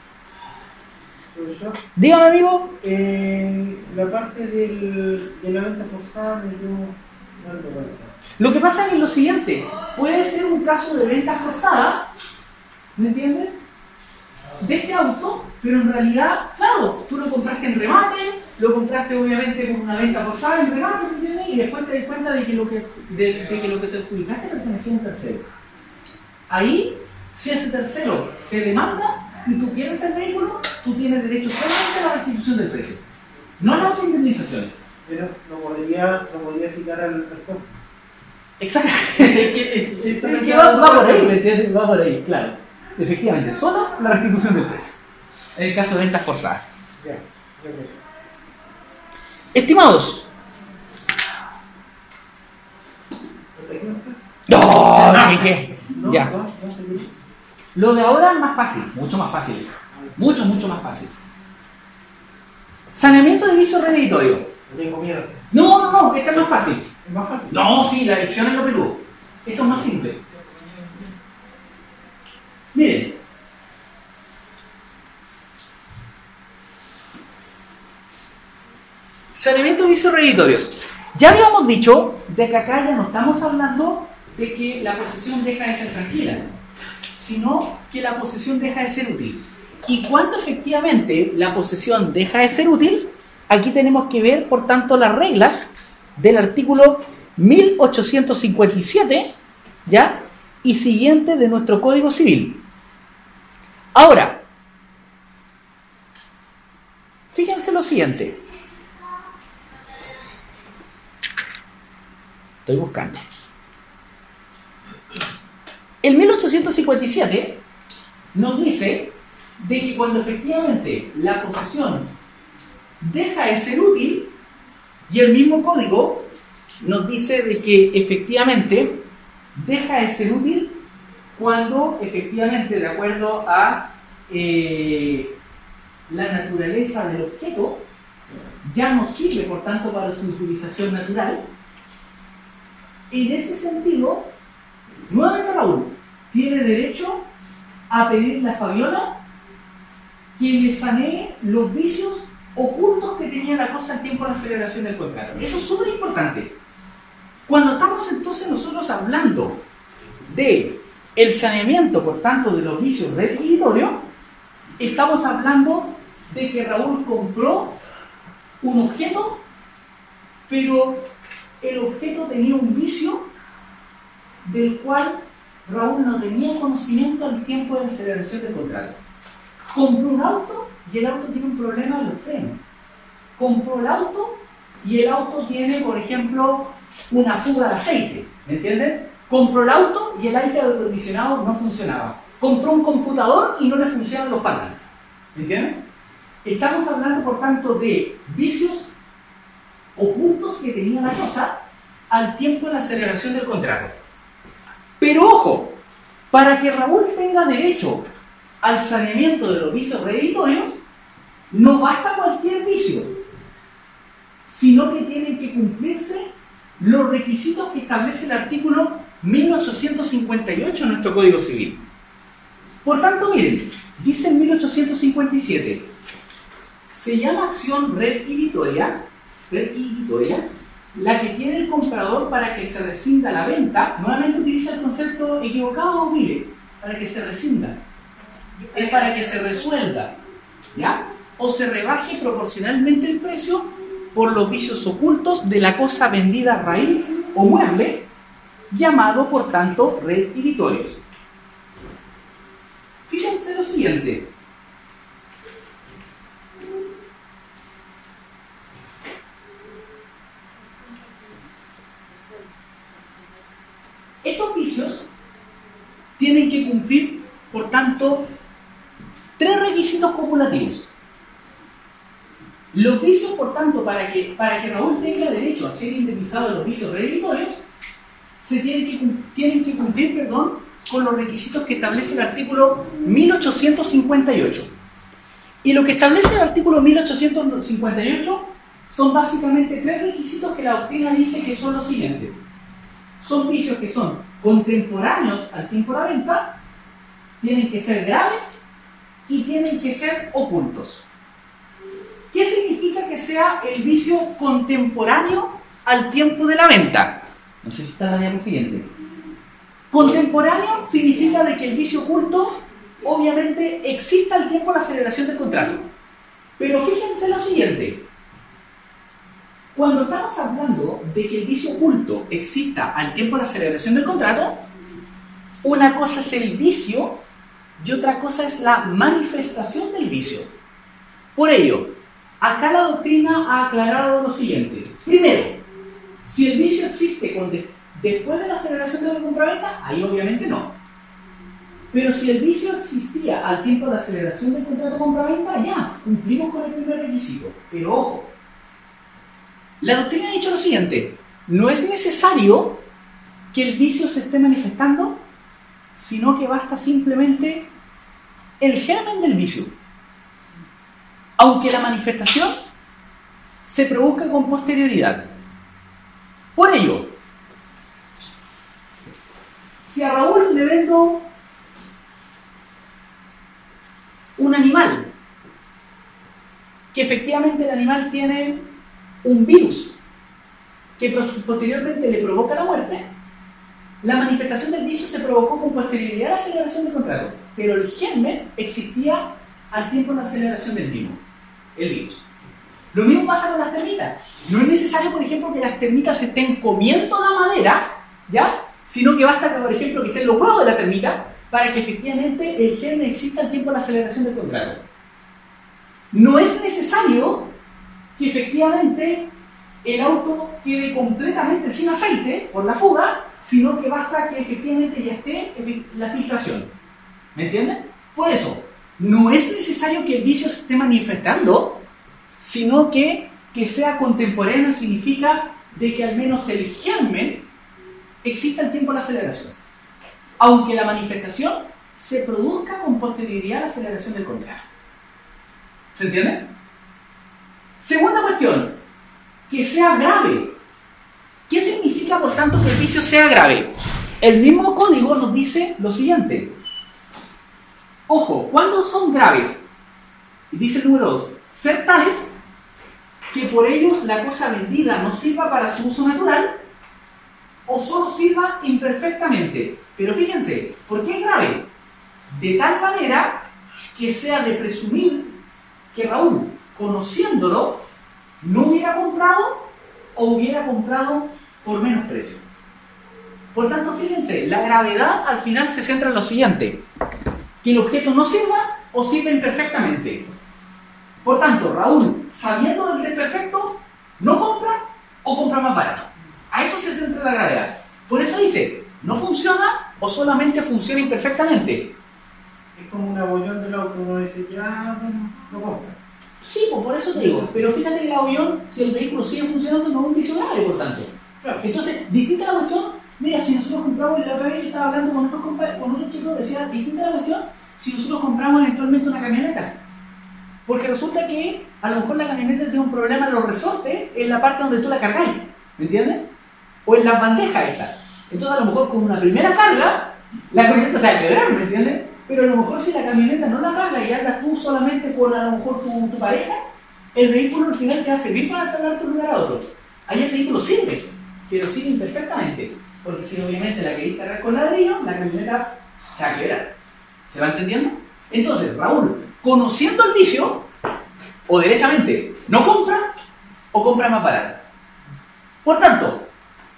Profesor, Dígame, amigo. la parte de la venta forzada me dio no lo recuerdo. Lo que pasa es lo siguiente. Puede ser un caso de venta forzada, ¿me entiendes? De este auto, pero en realidad, claro, tú lo compraste en remate, lo compraste obviamente con una venta forzada en remate, ¿me entiendes? Y después te das cuenta de que lo que te adjudicaste pertenecía a un tercero. Ahí, si ese tercero te demanda y tú pierdes el vehículo, tú tienes derecho solamente a la restitución del precio, no a la autoindemnización. Pero no podría citar al rector. Exacto. Eso me Va por ahí, ¿me entiendes? Va por ahí, claro. Efectivamente, solo la restitución del precio. En el caso de ventas forzadas. Ya, gracias. Estimados. ¡No! ¿Qué? Ya. Lo de ahora es más fácil, mucho más fácil. Mucho más fácil. Saneamiento de vicio reditorio. No tengo miedo. No, esta es más fácil. Es más fácil. No, sí, la elección es lo peludo. Esto es más simple. Miren. Saneamiento de vicios reditorios. Ya habíamos dicho de que acá ya no estamos hablando de que la posesión deja de ser tranquila, sino que la posesión deja de ser útil. ¿Y cuándo efectivamente la posesión deja de ser útil? Aquí tenemos que ver, por tanto, las reglas del artículo 1857, ¿ya? Y siguiente de nuestro Código Civil. Ahora, fíjense lo siguiente. Estoy buscando. El 1857 nos dice de que cuando efectivamente la posesión deja de ser útil, y el mismo código nos dice de que efectivamente deja de ser útil cuando efectivamente, de acuerdo a la naturaleza del objeto, ya no sirve por tanto para su utilización natural. Y en ese sentido, nuevamente Raúl tiene derecho a pedirle a Fabiola que le sanee los vicios ocultos que tenía la cosa al tiempo de la celebración del contrato. Eso es súper importante. Cuando estamos entonces nosotros hablando de el saneamiento, por tanto, de los vicios retribuitorios, estamos hablando de que Raúl compró un objeto, pero el objeto tenía un vicio del cual Raúl no tenía conocimiento al tiempo de la celebración del contrato. Compró un auto y el auto tiene un problema de los frenos. Compró el auto y el auto tiene, por ejemplo, una fuga de aceite. ¿Me entienden? Compró el auto y el aire acondicionado no funcionaba. Compró un computador y no le funcionan los paneles. ¿Me entienden? Estamos hablando, por tanto, de vicios ocultos que tenía la cosa al tiempo de la celebración del contrato. Pero ojo, para que Raúl tenga derecho al saneamiento de los vicios reeditorios, no basta cualquier vicio, sino que tienen que cumplirse los requisitos que establece el artículo 1858 de nuestro Código Civil. Por tanto, miren, dice en 1857, se llama acción redhibitoria, la que tiene el comprador para que se rescinda la venta. Nuevamente utiliza el concepto equivocado, Mire, para que se rescinda. Es para que se resuelva, ¿ya? O se rebaje proporcionalmente el precio por los vicios ocultos de la cosa vendida raíz o mueble, llamado por tanto redhibitorios. Fíjense lo siguiente. Estos vicios tienen que cumplir, por tanto, 3 requisitos copulativos. Los vicios, por tanto, para que Raúl tenga derecho a ser indemnizado de los vicios redhibitorios, tienen que cumplir con los requisitos que establece el artículo 1858. Y lo que establece el artículo 1858 son básicamente 3 requisitos que la doctrina dice que son los siguientes. Son vicios que son contemporáneos al tiempo de la venta, tienen que ser graves y tienen que ser ocultos. ¿Qué significa que sea el vicio contemporáneo al tiempo de la venta? No sé si está la diapositiva siguiente. Contemporáneo significa de que el vicio oculto obviamente exista al tiempo de la celebración del contrato. Pero fíjense lo siguiente. Cuando estamos hablando de que el vicio oculto exista al tiempo de la celebración del contrato, una cosa es el vicio y otra cosa es la manifestación del vicio. Por ello, acá la doctrina ha aclarado lo siguiente. Primero, si el vicio existe después de la celebración de la compraventa, ahí obviamente no. Pero si el vicio existía al tiempo de la celebración del contrato de compraventa, ya, cumplimos con el primer requisito. Pero ojo, la doctrina ha dicho lo siguiente: no es necesario que el vicio se esté manifestando, sino que basta simplemente el germen del vicio. Aunque la manifestación se produzca con posterioridad. Por ello, si a Raúl le vendo un animal, que efectivamente el animal tiene un virus que posteriormente le provoca la muerte, la manifestación del vicio se provocó con posterioridad a la celebración del contrato, pero el germen existía al tiempo de la celebración del mismo, el virus. Lo mismo pasa con las termitas. No es necesario, por ejemplo, que las termitas se estén comiendo la madera, ¿ya? Sino que basta, por ejemplo, que estén los huevos de la termita para que efectivamente el germen exista al tiempo de la celebración del contrato. No es necesario que efectivamente el auto quede completamente sin aceite por la fuga, sino que basta que efectivamente ya esté la filtración. ¿Me entienden? Por eso, no es necesario que el vicio se esté manifestando, sino que sea contemporáneo significa de que al menos el germen exista al tiempo de la celebración, aunque la manifestación se produzca con posterioridad a la celebración del contrato. ¿Se entiende? Segunda cuestión, que sea grave. ¿Qué significa, por tanto, que el vicio sea grave? El mismo código nos dice lo siguiente. Ojo, ¿cuándo son graves? Dice el número 2, ser tales que por ellos la cosa vendida no sirva para su uso natural o solo sirva imperfectamente. Pero fíjense, ¿por qué es grave? De tal manera que sea de presumir que Raúl, conociéndolo, no hubiera comprado o hubiera comprado por menos precio. Por tanto, fíjense, la gravedad al final se centra en lo siguiente: que el objeto no sirva o sirva imperfectamente. Por tanto, Raúl, sabiendo del desperfecto, no compra o compra más barato. A eso se centra la gravedad. Por eso dice, no funciona o solamente funciona imperfectamente. Es como un abollón del auto, uno dice, ya, bueno, no compra. Sí, pues por eso te digo. Pero fíjate que el abollón, si el vehículo sigue funcionando, no es un vicio grave, por tanto. Claro. Entonces, distinta la cuestión, mira, si nosotros compramos, la otra vez yo estaba hablando con otros chicos, decía, distinta la cuestión, si nosotros compramos eventualmente una camioneta. Porque resulta que a lo mejor la camioneta tiene un problema en los resortes, en la parte donde tú la cargáis, ¿me entiendes? O en las bandejas estas. Entonces a lo mejor con una primera carga, la camioneta se va a quebrar, ¿me entiendes? Pero a lo mejor si la camioneta no la carga y andas tú solamente con a lo mejor tu pareja, el vehículo al final te va a servir para trasladarte de un lugar a otro. Ahí el vehículo sirve, pero sirve imperfectamente. Porque si obviamente la queréis cargar con ladrillo, la camioneta se va a quebrar. ¿Se va entendiendo? Entonces, Raúl, conociendo el vicio, o derechamente, no compra o compra más barato. Por tanto,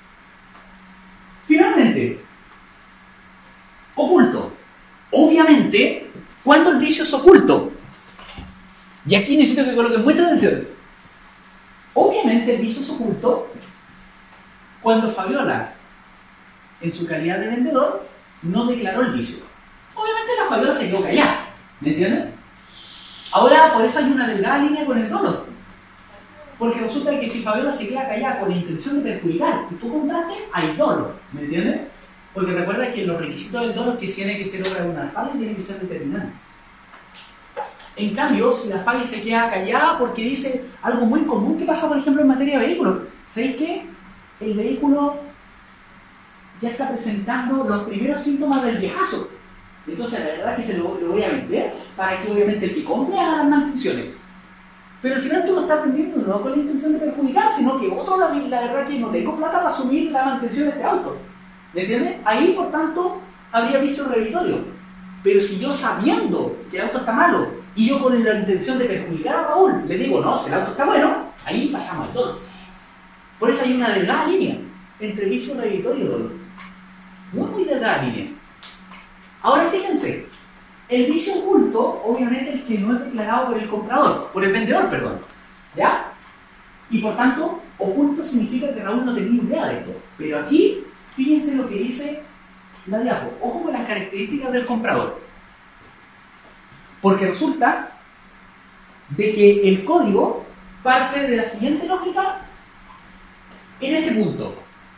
finalmente, oculto. Obviamente, ¿cuándo el vicio es oculto? Y aquí necesito que coloquen mucha atención. Obviamente el vicio es oculto cuando Fabiola, en su calidad de vendedor, no declaró el vicio. Obviamente la Fabiola se quedó callada, ¿me entienden? Ahora, por eso hay una delgada línea con el dolo. Porque resulta que si Fabiola se queda callada con la intención de perjudicar y tú compraste, hay dolo, ¿me entiendes? Porque recuerda que los requisitos del dolo es que tiene que ser obra de una Fabi y tiene que ser determinante. En cambio, si la Fabi se queda callada porque dice algo muy común que pasa, por ejemplo, en materia de vehículos, ¿sabéis qué? El vehículo ya está presentando los primeros síntomas del viejazo. Entonces, la verdad es que se lo voy a vender para que obviamente el que compre haga las mantenciones. Pero al final tú lo estás vendiendo no con la intención de perjudicar, sino que otro, la verdad que no tengo plata para asumir la mantención de este auto. ¿Me entiendes? Ahí, por tanto, habría vicio revitorio. Pero si yo sabiendo que el auto está malo y yo con la intención de perjudicar a Raúl le digo, no, si el auto está bueno, ahí pasamos al dolo. Por eso hay una delgada línea entre vicio revitorio y dolo. Muy delgada línea. Ahora fíjense, el vicio oculto, obviamente, es el que no es declarado por el comprador, por el vendedor, perdón. ¿Ya? Y por tanto, oculto significa que Raúl no tenía idea de esto. Pero aquí, fíjense lo que dice la diapo. Ojo con las características del comprador. Porque resulta de que el código parte de la siguiente lógica en este punto.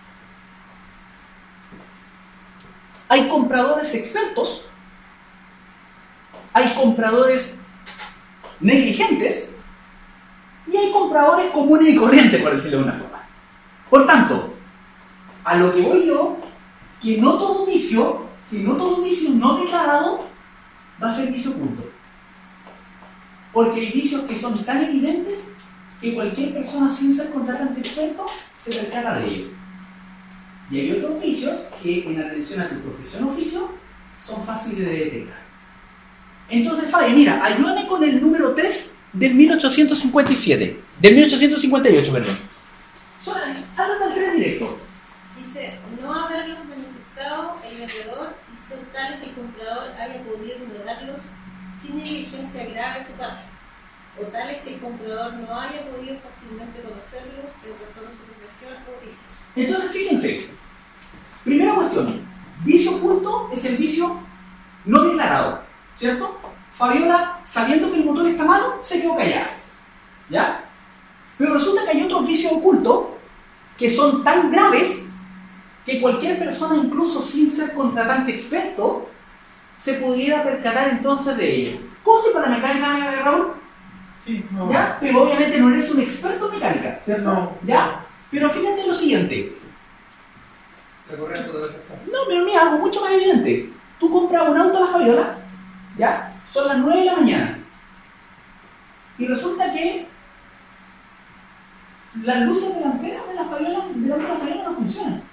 Hay compradores expertos, hay compradores negligentes y hay compradores comunes y corrientes, por decirlo de una forma. Por tanto, a lo que voy yo, que no todo vicio no declarado va a ser vicio oculto. Porque hay vicios que son tan evidentes que cualquier persona sin ser contratante experto se percata de ellos. Y hay otros vicios que, en atención a tu profesión o oficio, son fáciles de detectar. Entonces, Fabi, mira, ayúdame con el número 3 del 1857. Del 1858, perdón. Háblame al 3 directo. Dice, no haberlos manifestado el vendedor y son tales que el comprador haya podido ignorarlos sin negligencia grave de su parte, o tales que el comprador no haya podido fácilmente conocerlos en razón de su profesión o oficio. Entonces, fíjense, primera cuestión, vicio oculto es el vicio no declarado, ¿cierto? Fabiola, sabiendo que el motor está malo, se quedó callada, ¿ya? Pero resulta que hay otros vicios ocultos que son tan graves que cualquier persona, incluso sin ser contratante experto, se pudiera percatar entonces de ello. ¿Cómo se para la mecánica, Raúl? Sí, no. ¿Ya? Pero obviamente no eres un experto en mecánica, ¿cierto? No. ¿Ya? Pero fíjate lo siguiente. La correa toda la No, pero mira, algo mucho más evidente. Tú compras un auto a la Fabiola, ¿ya? Son las 9 de la mañana. Y resulta que las luces delanteras de la Fabiola no funcionan.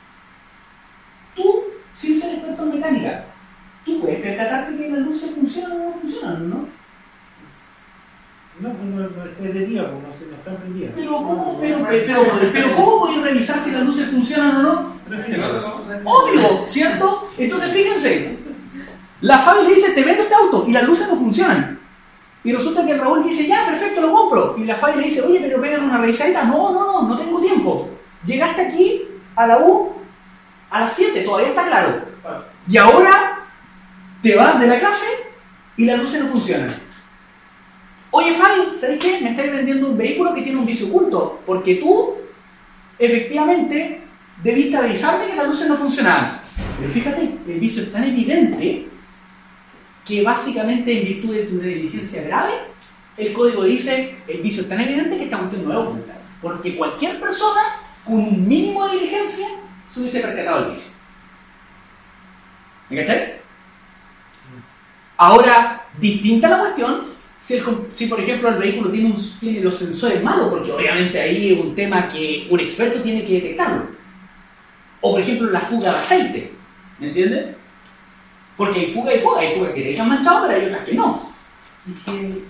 Tú, sin ser experto en mecánica, tú puedes percatarte que las luces funcionan o no funcionan, ¿no? No, es de día, porque no están prendidas. Pero ¿cómo podéis revisar si las luces funcionan o no? Obvio, ¿cierto? Entonces fíjense, la Fabi le dice, te vendo este auto, y las luces no funcionan. Y resulta que el Raúl dice, ya, perfecto, lo compro. Y la Fabi le dice, oye, pero pégale una revisadita. No tengo tiempo. Llegaste aquí a la U a las 7, todavía está claro. Y ahora te vas de la clase y las luces no funcionan. Oye, Fabi, ¿sabes qué? Me estás vendiendo un vehículo que tiene un vicio oculto, porque tú, efectivamente, debiste avisarme que las luces no funcionaban. Pero fíjate, el vicio es tan evidente que básicamente en virtud de tu negligencia grave, el código dice, el vicio es tan evidente que esta cuestión no es oculta. Porque cualquier persona con un mínimo de diligencia se hubiese percatado del vicio. ¿Me cachai? Ahora, distinta la cuestión si por ejemplo el vehículo tiene los sensores malos, porque obviamente ahí es un tema que un experto tiene que detectarlo. O por ejemplo la fuga de aceite, ¿me entiendes? Porque hay fuga, hay fugas que te dejan manchado, pero hay otras que no. Y si,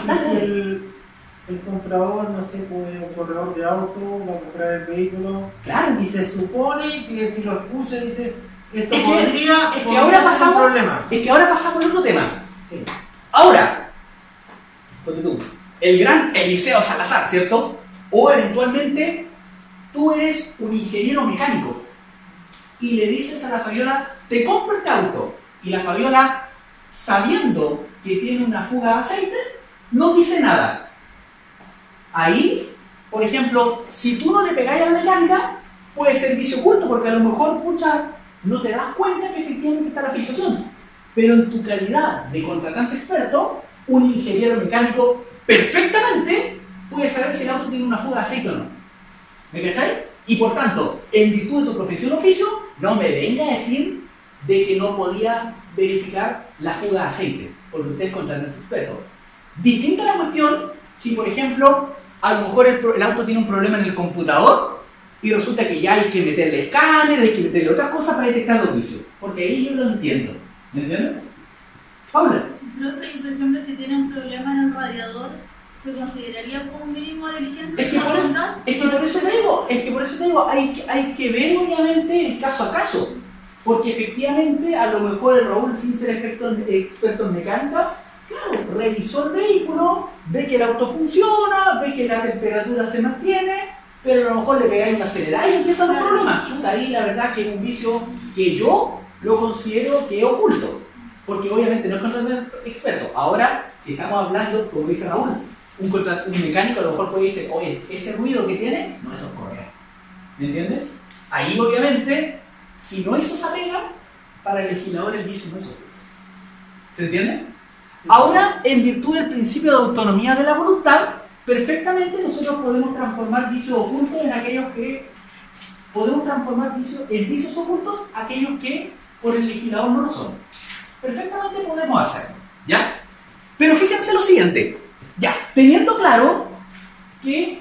el comprador, no sé, pues un corredor de auto, va a comprar el vehículo, claro, y se supone que si lo escucha dice, esto es podría que ahora ser pasamos, un problema. Es que ahora pasamos al otro tema. Sí. Ahora, ponte tú, el gran Eliseo Salazar, ¿cierto? O eventualmente tú eres un ingeniero mecánico y le dices a la Fabiola, te compro este auto, y la Fabiola, sabiendo que tiene una fuga de aceite, no dice nada. Ahí, por ejemplo, si tú no le pegáis a la mecánica, puede ser vicio oculto, porque a lo mejor, no te das cuenta que efectivamente está la filtración. Pero en tu calidad de contratante experto, un ingeniero mecánico perfectamente puede saber si el auto tiene una fuga de aceite o no. ¿Me cacháis? Y por tanto, en virtud de tu profesión o oficio, no me venga a decir de que no podía verificar la fuga de aceite, porque usted es contratante experto. Distinta la cuestión si, por ejemplo, a lo mejor el auto tiene un problema en el computador y resulta que ya hay que meterle escáner, hay que meterle otras cosas para detectar los vicios, porque ahí yo lo entiendo. ¿Me entiendes? Paula. Profe, por ejemplo, si tiene un problema en el radiador, ¿se consideraría como un mínimo de diligencia? Es que por eso te digo, hay que ver obviamente el caso a caso. Porque efectivamente, a lo mejor el Raúl, sin ser experto en mecánica, claro, revisó el vehículo, ve que el auto funciona, ve que la temperatura se mantiene, pero a lo mejor le pegáis una acelerada y empiezan los problemas. Chuta, ahí la verdad que es un vicio que yo lo considero que es oculto. Porque obviamente no es contratante experto. Ahora, si estamos hablando, como dice Raúl, un mecánico a lo mejor puede decir, oye, ese ruido que tiene no es correa. ¿Me entiendes? Ahí obviamente, si no hizo esa pega, para el legislador el vicio no es oculto. ¿Se entiende? Ahora, en virtud del principio de autonomía de la voluntad, perfectamente nosotros podemos transformar vicios ocultos en aquellos que... Podemos transformar en vicios ocultos aquellos que por el legislador no lo son. Perfectamente podemos hacerlo, ¿ya? Pero fíjense lo siguiente, ya, teniendo claro que,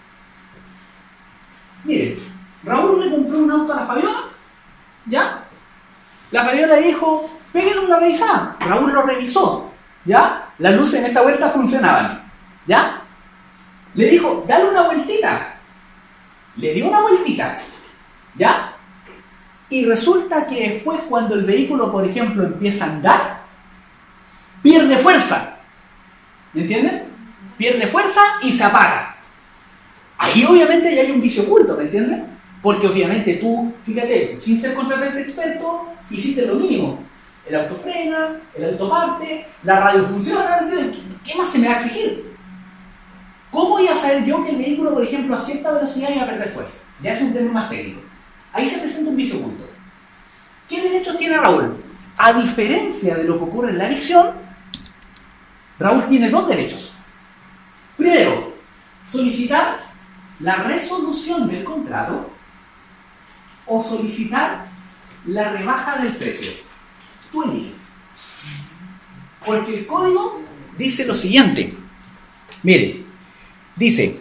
miren, Raúl le compró un auto a la Fabiola, ¿ya? La Fabiola le dijo, pégale una revisada. Raúl lo revisó, ¿ya? Las luces en esta vuelta funcionaban, ¿ya? Le dijo, dale una vueltita. Le dio una vueltita, ¿ya? Y resulta que después, cuando el vehículo, por ejemplo, empieza a andar, pierde fuerza. ¿Me entienden? Pierde fuerza y se apaga. Ahí obviamente ya hay un vicio oculto, ¿me entiendes? Porque obviamente tú, fíjate, sin ser contratante experto, hiciste lo mínimo. El auto frena, el auto parte, la radio funciona, ¿entiendes? ¿Qué más se me va a exigir? ¿Cómo voy a saber yo que el vehículo, por ejemplo, a cierta velocidad iba a perder fuerza? Ya es un tema más técnico. Ahí se presenta un vicio oculto. ¿Qué derechos tiene Raúl? A diferencia de lo que ocurre en la adicción, Raúl tiene dos derechos. Primero, solicitar la resolución del contrato o solicitar la rebaja del precio. Tú eliges. Porque el código dice lo siguiente. Mire, dice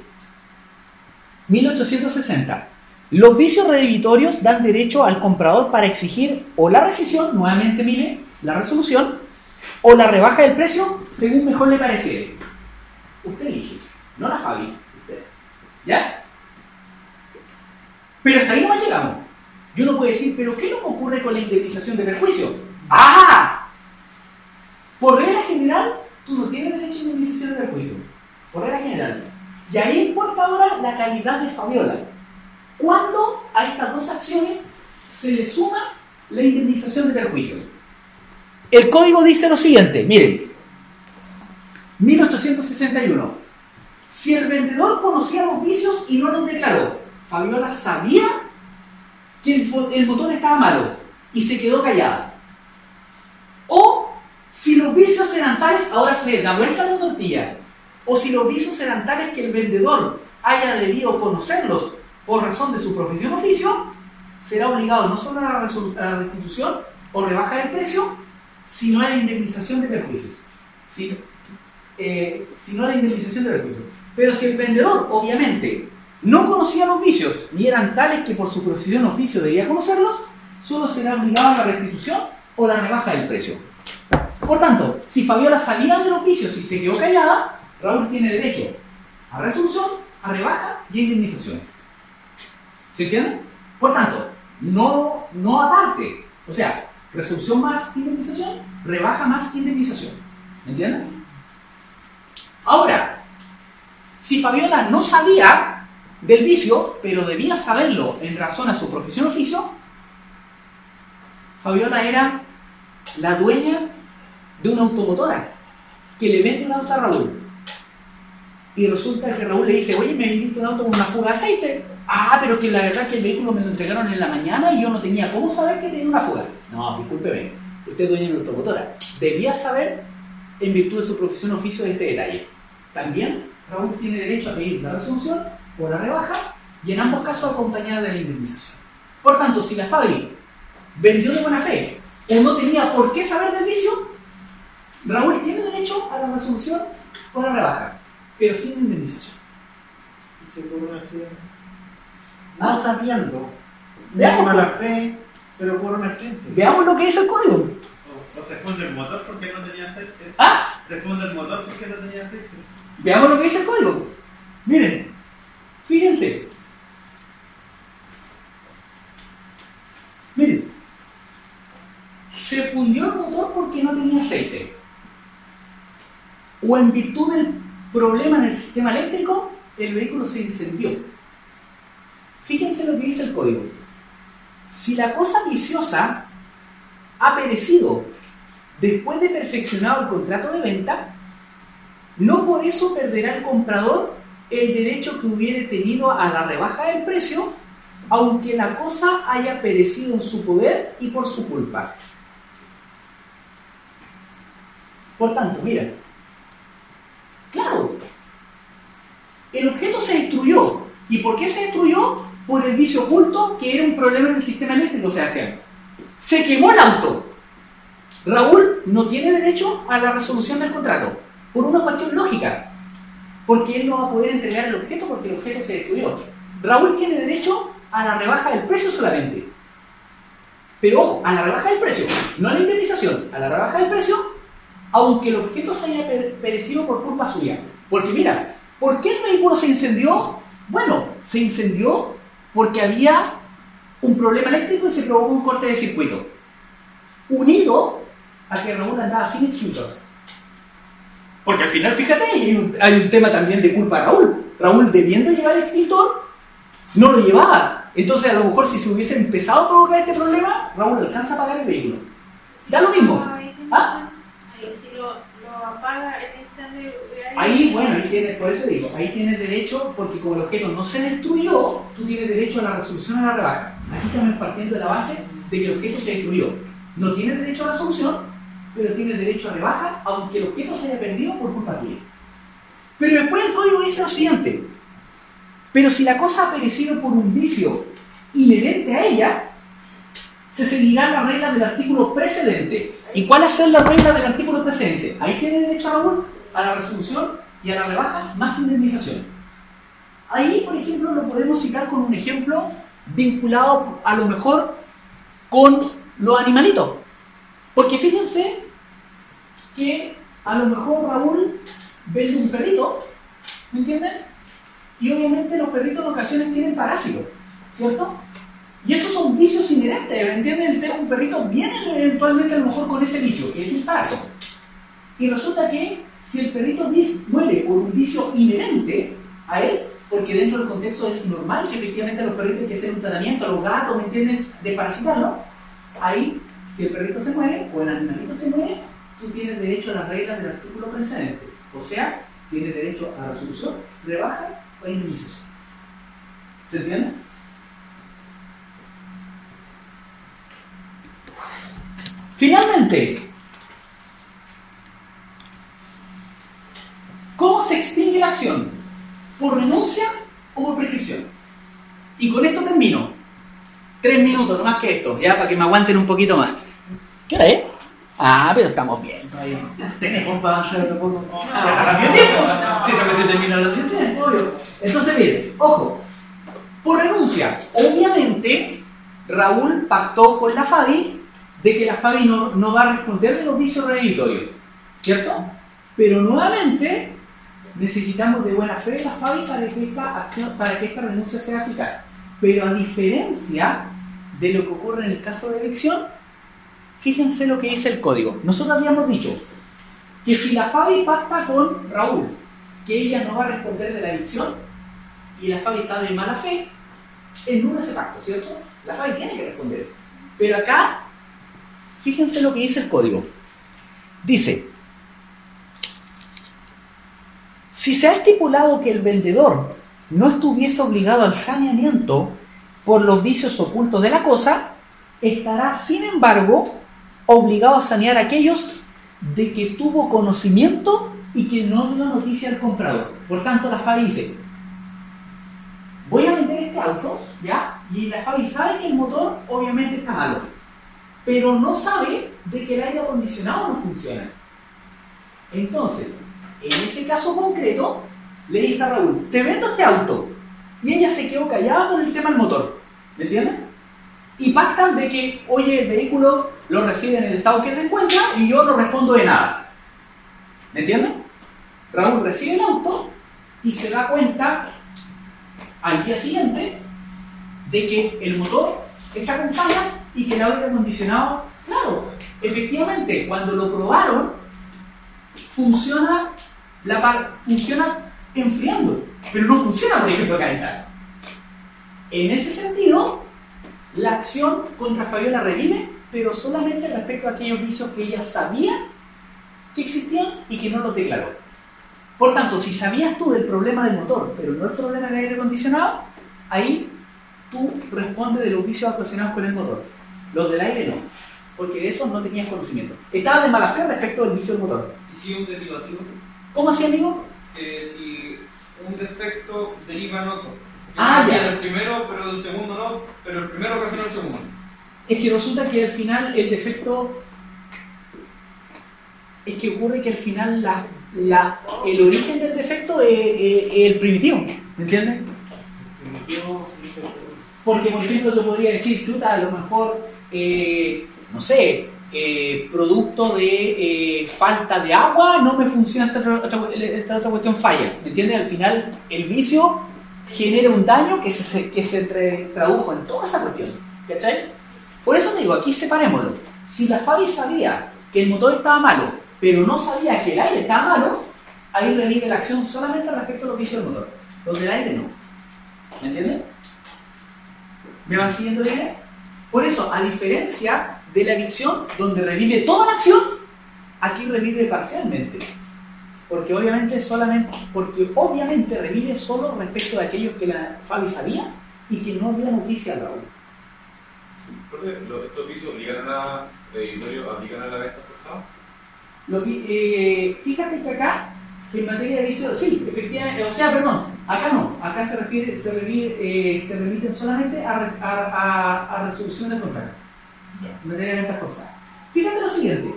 1860. Los vicios redebitorios dan derecho al comprador para exigir o la rescisión, nuevamente mire, la resolución, o la rebaja del precio según mejor le pareciere. Usted elige, no la Fabi, usted. ¿Ya? Pero hasta ahí no llegamos. Y uno puede decir, ¿pero qué es lo que ocurre con la indemnización de perjuicio? ¡Ah! Por regla general, tú no tienes derecho a indemnización de perjuicio. Por regla general. Y ahí importa ahora la calidad de Fabiola. ¿Cuándo a estas dos acciones se le suma la indemnización de perjuicios? El código dice lo siguiente, miren, 1861. Si el vendedor conocía los vicios y no los declaró, Fabiola sabía que el motor estaba malo y se quedó callada. O si los vicios eran tales, ahora se da vuelta la tortilla. o si los vicios eran tales que el vendedor haya debido conocerlos por razón de su profesión o oficio, será obligado no solo a la restitución o rebaja del precio, sino a la indemnización de perjuicios. Sino a la indemnización de perjuicios. Pero si el vendedor, obviamente, no conocía los vicios, ni eran tales que por su profesión o oficio debía conocerlos, solo será obligado a la restitución o la rebaja del precio. Por tanto, si Fabiola sabía de los vicios y se quedó callada, Raúl tiene derecho a resolución, a rebaja y a indemnización. ¿Se entiende? Por tanto, no aparte. O sea, resolución más indemnización, rebaja más indemnización. ¿Entiendes? Ahora, si Fabiola no sabía del vicio, pero debía saberlo en razón a su profesión o oficio, Fabiola era la dueña de una automotora que le vende un auto a Raúl. Y resulta que Raúl le dice, oye, me vendiste un auto con una fuga de aceite. Ah, pero que la verdad es que el vehículo me lo entregaron en la mañana y yo no tenía cómo saber que tenía una fuga. No, discúlpeme, usted es dueño de una automotora. Debía saber en virtud de su profesión o oficio de este detalle. También Raúl tiene derecho a pedir la resolución o la rebaja y en ambos casos acompañada de la indemnización. Por tanto, si la Fabi vendió de buena fe o no tenía por qué saber del vicio, Raúl tiene derecho a la resolución o la rebaja, pero sin indemnización. Y se por un accidente. No sabiendo, de Veamos, mala fe, pero por un accidente. Veamos lo que dice el código. O se funde el motor porque no tenía aceite. Ah, Se funde el motor porque no tenía aceite. veamos lo que dice el código. Miren, fíjense. Miren, se fundió el motor porque no tenía aceite. O en virtud del problema en el sistema eléctrico, el vehículo se incendió. Fíjense lo que dice el código. Si la cosa viciosa ha perecido después de perfeccionado el contrato de venta, no por eso perderá el comprador el derecho que hubiere tenido a la rebaja del precio, aunque la cosa haya perecido en su poder y por su culpa. Por tanto, mira, claro, el objeto se destruyó. ¿Y por qué se destruyó? Por el vicio oculto que era un problema en el sistema eléctrico, Sebastián. Se quemó el auto. Raúl no tiene derecho a la resolución del contrato, por una cuestión lógica, porque él no va a poder entregar el objeto porque el objeto se destruyó. Raúl tiene derecho a la rebaja del precio solamente. Pero ojo, a la rebaja del precio, no a la indemnización, a la rebaja del precio, aunque el objeto se haya perecido por culpa suya. Porque mira, ¿por qué el vehículo se incendió? Bueno, se incendió porque había un problema eléctrico y se provocó un corte de circuito, unido a que Raúl andaba sin extintor. Porque al final, fíjate, hay un tema también de culpa a Raúl. Raúl, debiendo llevar el extintor, no lo llevaba. Entonces, a lo mejor si se hubiese empezado a provocar este problema, Raúl alcanza a pagar el vehículo. Da lo mismo. ¿Ah? Ahí si lo apaga el incendio. Ahí, bueno, ahí tienes, por eso digo, ahí tienes derecho, porque como el objeto no se destruyó, tú tienes derecho a la resolución o a la rebaja. Aquí estamos partiendo de la base de que el objeto se destruyó. No tienes derecho a la resolución, pero tienes derecho a rebaja, aunque el objeto se haya perdido por culpa tuya. Pero después el código dice lo siguiente: pero si la cosa ha perecido por un vicio inherente a ella, se seguirán las reglas del artículo precedente. ¿Y cuáles son las reglas del artículo precedente? Ahí tiene derecho a Raúl a la resolución y a la rebaja más indemnización. Ahí, por ejemplo, lo podemos citar con un ejemplo vinculado a lo mejor con los animalitos. Porque fíjense que a lo mejor Raúl vende un perrito, ¿me entienden? Y obviamente los perritos en ocasiones tienen parásitos, ¿cierto? Y esos son vicios inherentes, ¿me entienden? Un perrito viene eventualmente a lo mejor con ese vicio, que es un parásito. Y resulta que si el perrito muere por un vicio inherente a él, porque dentro del contexto es normal que efectivamente a los perritos hay que hacer un tratamiento, a los gatos, ¿me entienden?, de parasitarlo, ahí, si el perrito se muere o el animalito se muere, tú tienes derecho a las reglas del artículo precedente. O sea, tienes derecho a la resolución, rebaja o indemnización. ¿Se entiende? Finalmente, ¿cómo se extingue renuncia o por prescripción. Y con esto termino. 3 minutos, no más que esto, ya para que me aguanten un poquito más. ¿Qué hora es? Ah, pero estamos bien todavía. Tenemos para avanzar otro poco. ¿Rápido tiempo? Sí, también se termina el tiempo, obvio. Entonces, miren, ojo. Por renuncia, obviamente, Raúl pactó con la Fabi de que la Fabi no va a responder de los vicios redditorios, ¿cierto? Pero nuevamente necesitamos de buena fe de la Fabi para que esta renuncia sea eficaz. Pero a diferencia de lo que ocurre en el caso de evicción, fíjense lo que dice el código. Nosotros habíamos dicho que si la Fabi pacta con Raúl que ella no va a responder de la evicción y la Fabi está de mala fe, es nulo ese pacto, ¿cierto? La Fabi tiene que responder. Pero acá, fíjense lo que dice el código. Dice: si se ha estipulado que el vendedor no estuviese obligado al saneamiento por los vicios ocultos de la cosa, estará, sin embargo, obligado a sanear a aquellos de que tuvo conocimiento y que no dio noticia al comprador. Por tanto, la Fabi dice: voy a vender este auto, ¿ya? Y la Fabi sabe que el motor obviamente está malo, pero no sabe de que el aire acondicionado no funciona. Entonces, en ese caso concreto, le dice a Raúl: te vendo este auto. Y ella se quedó callada con el tema del motor. ¿Me entienden? Y pactan de que, oye, el vehículo lo recibe en el estado que se encuentra y yo no respondo de nada. ¿Me entienden? Raúl recibe el auto y se da cuenta al día siguiente de que el motor está con fallas y que el aire acondicionado, claro, efectivamente, cuando lo probaron, funciona enfriando, pero no funciona, por ejemplo, calentar. En ese sentido, la acción contra Fabiola revive, pero solamente respecto a aquellos vicios que ella sabía que existían y que no los declaró. Por tanto, si sabías tú del problema del motor, pero no el problema del aire acondicionado, ahí tú respondes de los vicios ocasionados con el motor. Los del aire no, porque de esos no tenías conocimiento. Estabas de mala fe respecto del vicio del motor. ¿Y si un derivativo? ¿Cómo así, amigo? Si un defecto deriva en otro. Ya. Del primero, pero del segundo no, pero el primero ocasiona el segundo. Es que resulta que al final el defecto... Es que ocurre que al final el origen del defecto es el primitivo, ¿me entiendes? Porque, por ejemplo, yo podría decir, chuta, a lo mejor, no sé, producto de falta de agua, no me funciona, esta otra cuestión falla, ¿me entiendes? Al final el vicio genera un daño que se tradujo en toda esa cuestión, ¿cachai? Por eso te digo, aquí separémoslo. Si la Fabi sabía que el motor estaba malo, pero no sabía que el aire estaba malo, ahí revive la acción solamente respecto a los vicios del motor. Los del aire no. ¿Me entiendes? ¿Me van siguiendo bien? Por eso, a diferencia de la evicción, donde revive toda la acción, aquí revive parcialmente. Porque obviamente revive solo respecto de aquellos que la Fabi sabía y que no había noticia al Raúl. Profe, ¿estos vicios obligan a la venta forzada? Fíjate que acá, que en materia de vicio, sí, efectivamente, acá no, acá se remiten solamente a resolución del contrato, en materia de venta forzada. Fíjate lo siguiente,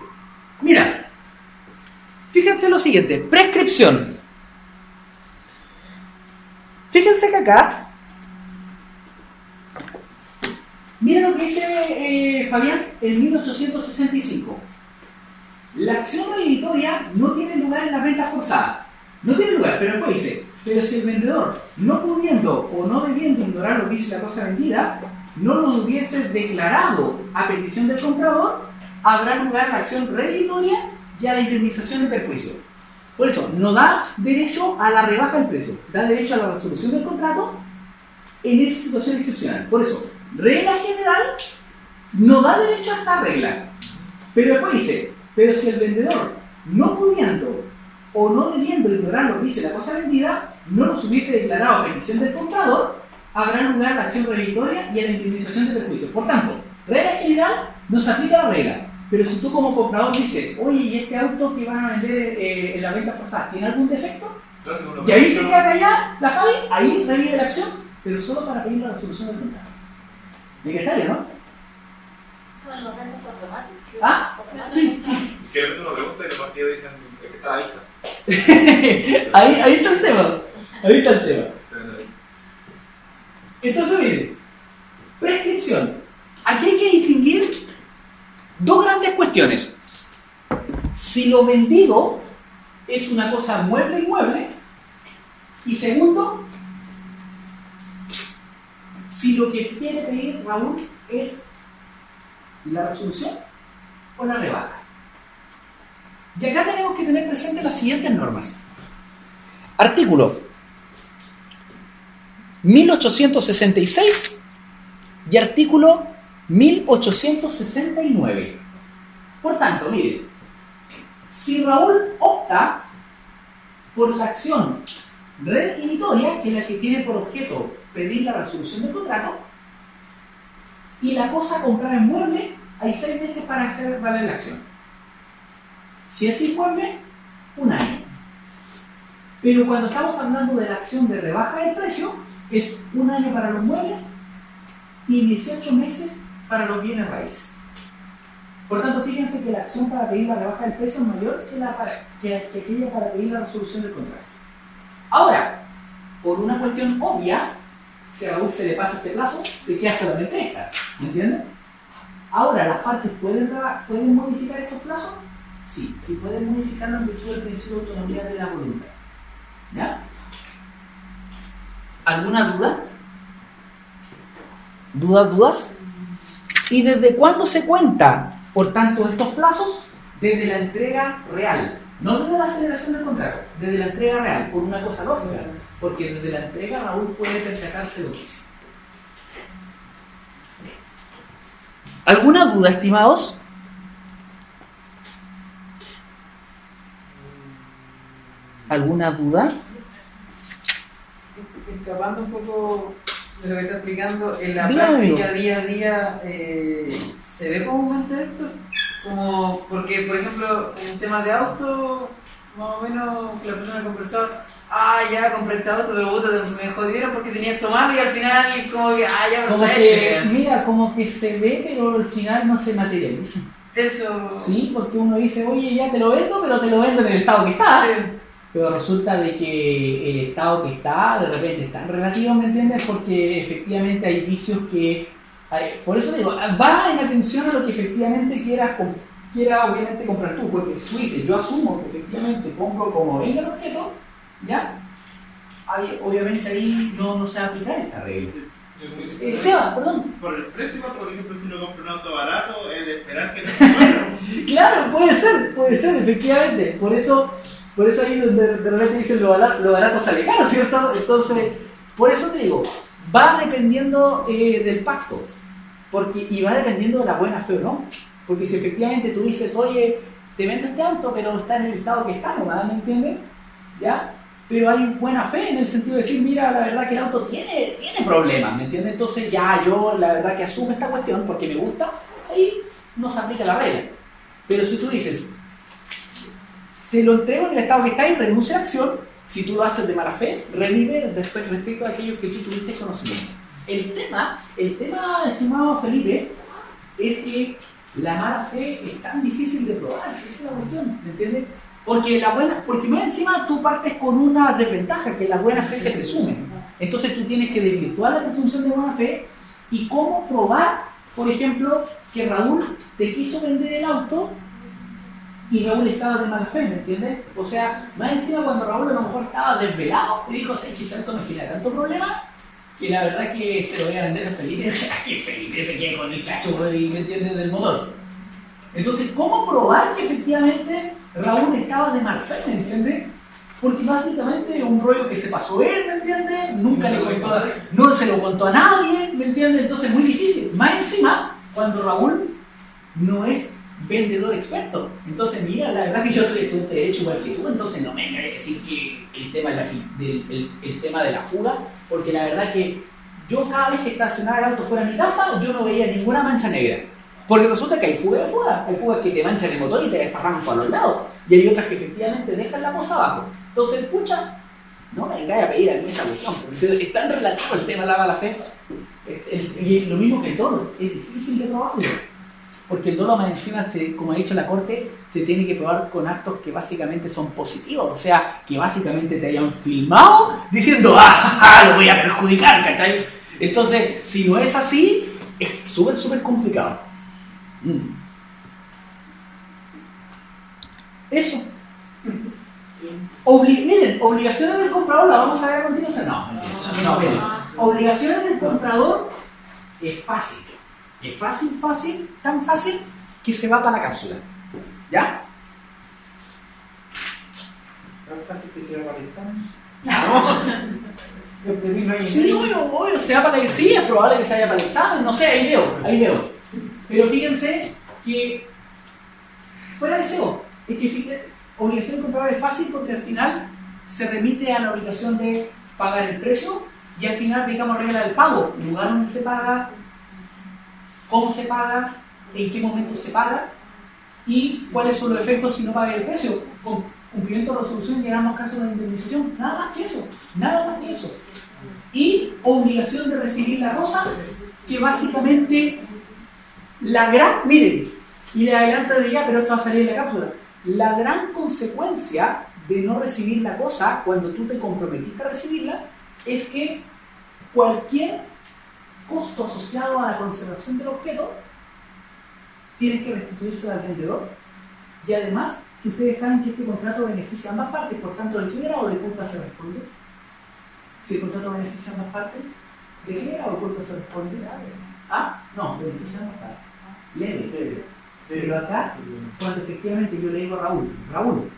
fíjense lo siguiente, prescripción. Fíjense que acá, miren lo que dice Fabián en 1865. La acción revitoria no tiene lugar en la venta forzada. No tiene lugar, pero después dice: pero si el vendedor, no pudiendo o no debiendo ignorar lo que dice la cosa vendida, no lo hubieses declarado a petición del comprador, habrá lugar a la acción revitoria y a la indemnización del perjuicio. Por eso, no da derecho a la rebaja del precio, da derecho a la resolución del contrato en esa situación excepcional. Por eso, regla general no da derecho a esta regla. Pero después dice: pero si el vendedor, no pudiendo o no debiendo ignorar lo que dice la cosa vendida, no los hubiese declarado a petición del comprador, habrá lugar a la acción revitoria y a la indemnización del perjuicio. Por tanto, regla general no se aplica la regla. Pero si tú como comprador dices: oye, ¿y este auto que van a vender en la venta forzada tiene algún defecto? Y ahí se queda callada la Fabi, ahí revive la acción, pero solo para pedir la resolución del contrato. ¿Me cacharon, no? Son los rentos automáticos. ¿Ah? Sí, sí. Que le una pregunta y los partidos dicen que está ahí. Ahí está el tema. Ahí está el tema. Entonces, miren, prescripción. Aquí hay que distinguir dos grandes cuestiones. Si lo vendido es una cosa mueble inmueble, y segundo, si lo que quiere pedir Raúl es la resolución o la rebaja. Y acá tenemos que tener presentes las siguientes normas. Artículo 1866 y artículo 1869. Por tanto, miren, si Raúl opta por la acción redimitoria, que es la que tiene por objeto pedir la resolución del contrato, y la cosa comprada en mueble, hay 6 meses para hacer valer la acción. Si es inmueble, 1 año. Pero cuando estamos hablando de la acción de rebaja del precio, es 1 año para los muebles y 18 meses para los bienes raíces. Por tanto, fíjense que la acción para pedir la rebaja del precio es mayor que aquella para pedir la resolución del contrato. Ahora, por una cuestión obvia, si a Raúl se le pasa este plazo, te queda solamente esta. ¿Me entienden? Ahora, ¿las partes pueden modificar estos plazos? Sí, sí pueden modificarlo en virtud del principio de autonomía de la voluntad. ¿Ya? ¿Alguna duda? ¿Dudas? ¿Y desde cuándo se cuenta, por tanto, estos plazos? Desde la entrega real. No desde la celebración del contrato, desde la entrega real, por una cosa lógica. Porque desde la entrega Raúl puede percatarse lo que hizo. ¿Alguna duda, estimados? ¿Alguna duda? Escapando un poco de lo que está explicando, en la Dígame, práctica amigo. día a día se ve comúnmente esto, como porque por ejemplo en temas de auto, más o menos la persona conversó, ya compré este auto, pero me jodieron porque tenía esto malo y al final como que, ya me Como está que, hecho. mira, como que se ve, pero al final no se materializa. Eso. Sí, porque uno dice, oye, ya te lo vendo, pero te lo vendo en el estado que está. Sí. Pero resulta de que el estado que está, de repente es tan relativo, ¿me entiendes? Porque efectivamente hay vicios que... por eso digo, va en atención a lo que efectivamente quiera obviamente comprar tú, porque si tú dices, yo asumo que efectivamente compro como venga el objeto, ¿ya? Obviamente ahí no se va a aplicar esta regla. Seba, perdón. Por el precio, por ejemplo, si uno compra un auto barato, es de esperar que no sea bueno. Claro, puede ser, efectivamente. Por eso ahí de repente dicen lo barato sale caro, ¿cierto? Entonces, por eso te digo, va dependiendo del pacto, y va dependiendo de la buena fe o no. Porque si efectivamente tú dices, oye, te vendo este auto, pero está en el estado que está, ¿me entiendes? ¿Ya? Pero hay buena fe en el sentido de decir, mira, la verdad que el auto tiene problemas, ¿me entiendes? Entonces ya yo la verdad que asumo esta cuestión porque me gusta, ahí no se aplica la regla. Pero si tú dices, te lo entrego en el estado que está y renuncia a la acción, si tú lo haces de mala fe, revive después respecto a aquello que tú tuviste conocimiento. El tema, estimado Felipe, es que la mala fe es tan difícil de probar, si esa es la cuestión, ¿me entiendes? Porque más encima tú partes con una desventaja, que la buena fe se presume. Entonces tú tienes que desvirtuar la presunción de buena fe y cómo probar, por ejemplo, que Raúl te quiso vender el auto y Raúl estaba de mala fe, ¿me entiendes? O sea, más encima cuando Raúl a lo mejor estaba desvelado y dijo, ¿sabes que tanto me genera tanto problema? Que la verdad que se lo voy a vender a Felipe, que Felipe se quede con el cacho, ¿me entiendes? Del motor. Entonces, ¿cómo probar que efectivamente Raúl estaba de mala fe, ¿me entiendes? Porque básicamente es un rollo que se pasó él, ¿me entiendes? No se lo contó a nadie, ¿me entiendes? Entonces es muy difícil. Más encima, cuando Raúl no es vendedor experto. Entonces, mira, la verdad que yo soy estudiante de Derecho igual que tú, entonces no me vengas a decir que el tema de la fuga, porque la verdad que yo cada vez que estacionaba el auto fuera de mi casa, yo no veía ninguna mancha negra. Porque resulta que hay fugas, hay fugas que te manchan el motor y te desparraman por los lados, y hay otras que efectivamente dejan la posa abajo. Entonces, pucha, No me vengáis a pedir a mí esa cuestión, porque es tan relativo el tema de la mala fe. Y lo mismo que el dolo, es difícil de probarlo. Porque el dolo más encima, como ha dicho la Corte, se tiene que probar con actos que básicamente son positivos. O sea, que básicamente te hayan filmado diciendo, lo voy a perjudicar, ¿cachai? Entonces, si no es así, es súper complicado. Eso. Miren, obligaciones del comprador, la vamos a ver a continuación. No, miren. Obligaciones del comprador es fácil. Es fácil, tan fácil que se va para la cápsula. ¿Ya? ¿Tan fácil que se va para el examen? Sí, obvio, se va para el examen. Sí, es probable que se vaya para el examen. No sé, ahí veo. Pero fíjense que fuera de SEO, es que fíjense, obligación del comprador es fácil porque al final se remite a la obligación de pagar el precio y al final, digamos, regla del pago, el lugar donde se paga, cómo se paga, en qué momento se paga y cuáles son los efectos si no paga el precio. Con cumplimiento de resolución llegamos a casos de indemnización, nada más que eso. Y obligación de recibir la cosa, que básicamente miren, y le adelanto de ya, pero esto va a salir en la cápsula. La gran consecuencia de no recibir la cosa cuando tú te comprometiste a recibirla es que cualquier costo asociado a la conservación del objeto tiene que restituirse al vendedor y además que ustedes saben que este contrato beneficia a ambas partes, por tanto, ¿de qué grado de culpa se responde? Si el contrato beneficia a ambas partes, ¿de qué grado de culpa se responde? No, beneficia a ambas partes. Leve. Pero acá, cuando efectivamente yo le digo a Raúl,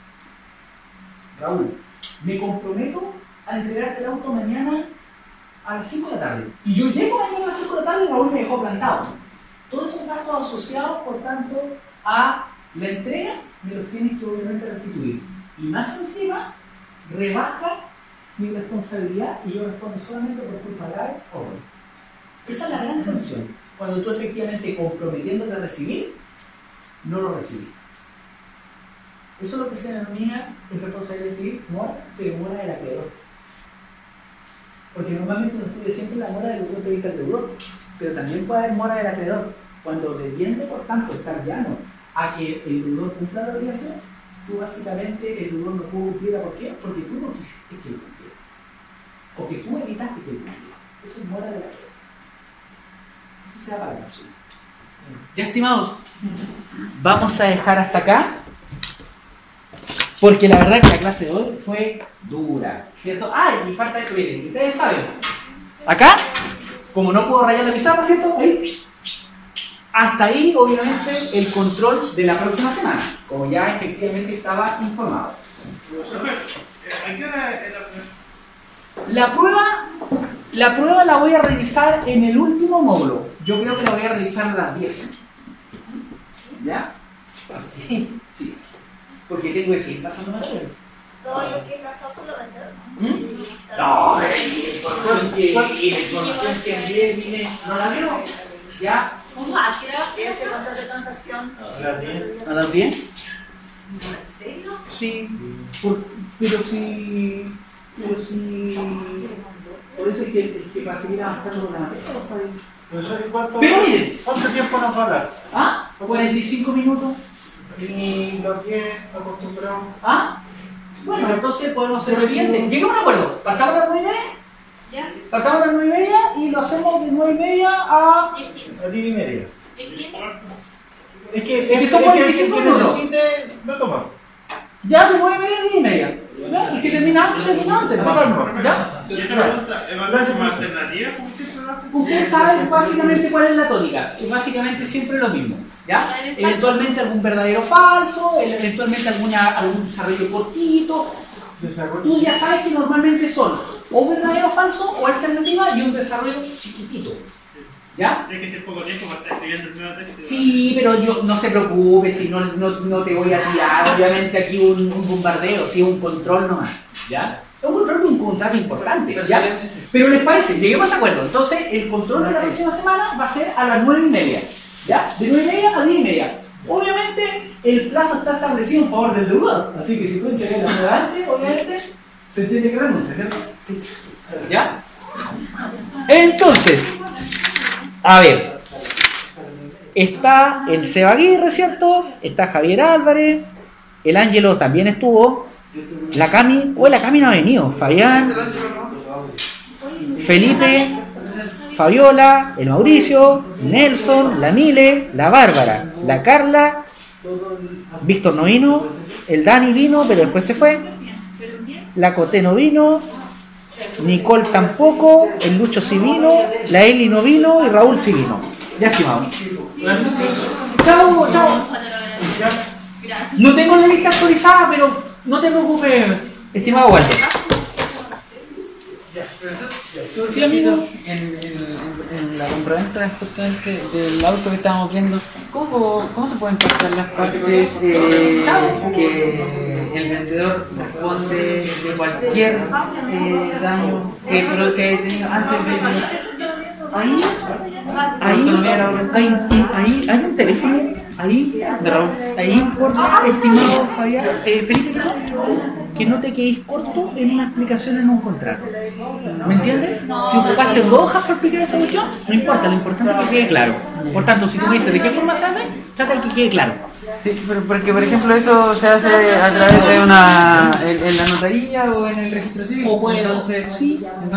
me comprometo a entregarte el auto mañana a las 5 de la tarde. Y yo llego mañana a las 5 de la tarde y Raúl me dejó plantado. Todos esos gastos asociados, por tanto, a la entrega, me los tienes que obviamente restituir. Y más encima, rebaja mi responsabilidad y yo respondo solamente por culpa grave o no. Esa es la gran sanción. Cuando tú efectivamente comprometiéndote a recibir, no lo recibiste. Eso es lo que se denomina en responsabilidad civil mora del acreedor. Porque normalmente uno estudia siempre la mora del deudor evita el deudor, pero también puede haber mora del acreedor. Cuando debiende, por tanto, estar llano a que el deudor cumpla la obligación, tú básicamente el deudor no pudo cumplirla. ¿Por qué? Porque tú no quisiste que él cumpliera. Porque tú evitaste que él cumpliera. Eso es mora del acreedor. Eso se da para la cápsula. Ya, estimados, vamos a dejar hasta acá, porque la verdad que la clase de hoy fue dura, ¿cierto? Y falta esto, miren, ustedes saben, acá, como no puedo rayar la pizarra, ¿cierto? Ahí, hasta ahí, obviamente, el control de la próxima semana, como ya efectivamente estaba informado. ¿A qué hora es la prueba? La prueba la voy a realizar en el último módulo. Yo creo que la voy a realizar a las 10. ¿Ya? Así. Sí. Porque tengo que seguir pasando material. Todo lo que es la cápsula vendedor. No, la información que envié, mire, ¿no la vieron? ¿Ya? ¿Cómo? ¿A qué hora es el control de transacción? A las 10. ¿A las 10? ¿En serio? Sí. Pero sí. Por eso es que para seguir avanzando con la materia. ¿Cuánto tiempo nos va a dar? 45 minutos. Y los 10 acostumbrados. Bueno, entonces podemos hacer lo siguiente. Llega un acuerdo. Partamos a las 9:30. ¿Ya? Partamos a las 9:30 y lo hacemos de 9:30 a 10:30. Es que que son 45 minutos. necesite, lo tomamos. Ya de 9:30 a 10:30. ¿Ya? Y que termina antes. ¿Ya? ¿Y esta pregunta es más como alternativa? ¿Cómo siempre lo hacen? Ustedes saben básicamente cuál es la tónica. Es básicamente siempre lo mismo. ¿Ya? Eventualmente algún verdadero falso, eventualmente algún desarrollo cortito. Tú ya sabes que normalmente son o verdadero falso o alternativa y un desarrollo chiquitito. ¿Ya? Tiene que ser poco tiempo para estar escribiendo el nuevo texto. Sí, pero yo no se preocupe, si no te voy a tirar obviamente aquí un bombardeo, si es un control nomás. ¿Ya? Es un control de un contrato importante. ¿Ya? Pero les parece, lleguemos a acuerdo. Entonces el control de la próxima semana va a ser a las 9:30. ¿Ya? De 9:30 a 10:30. Obviamente el plazo está establecido en favor del deudor, así que si tú entregas la prueba antes, obviamente Se entiende que renuncia, ¿cierto? ¿Ya? Entonces, a ver, está el Seba Aguirre, ¿cierto? Está Javier Álvarez, el Ángelo también estuvo, la Cami no ha venido, Fabián, Felipe, Fabiola, el Mauricio, Nelson, la Mile, la Bárbara, la Carla, Víctor no vino, el Dani vino, pero después se fue, la Coté no vino, Nicole tampoco, el Lucho sí vino, la Eli no vino y Raúl sí vino. Ya, estimado. Chao. No tengo la lista actualizada, pero no te preocupes, estimado Walter. Sí, amigo. En la compraventa justamente del auto que estábamos viendo, ¿cómo se pueden captar las partes que el vendedor responde de cualquier daño que haya tenido antes de... Ahí hay un teléfono, ahí, de Raúl, ahí importa, estimado Fabián, Felipe, que no te quedes corto en una explicación en un contrato. ¿Me entiendes? Si ocupaste 2 hojas para explicar esa cuestión, no importa, lo importante es que quede claro. Por tanto, si tú me dices de qué forma se hace, trata de que quede claro. Sí, pero porque por ejemplo eso se hace a través de en la notaría o en el registro civil. O bueno, entonces, sí.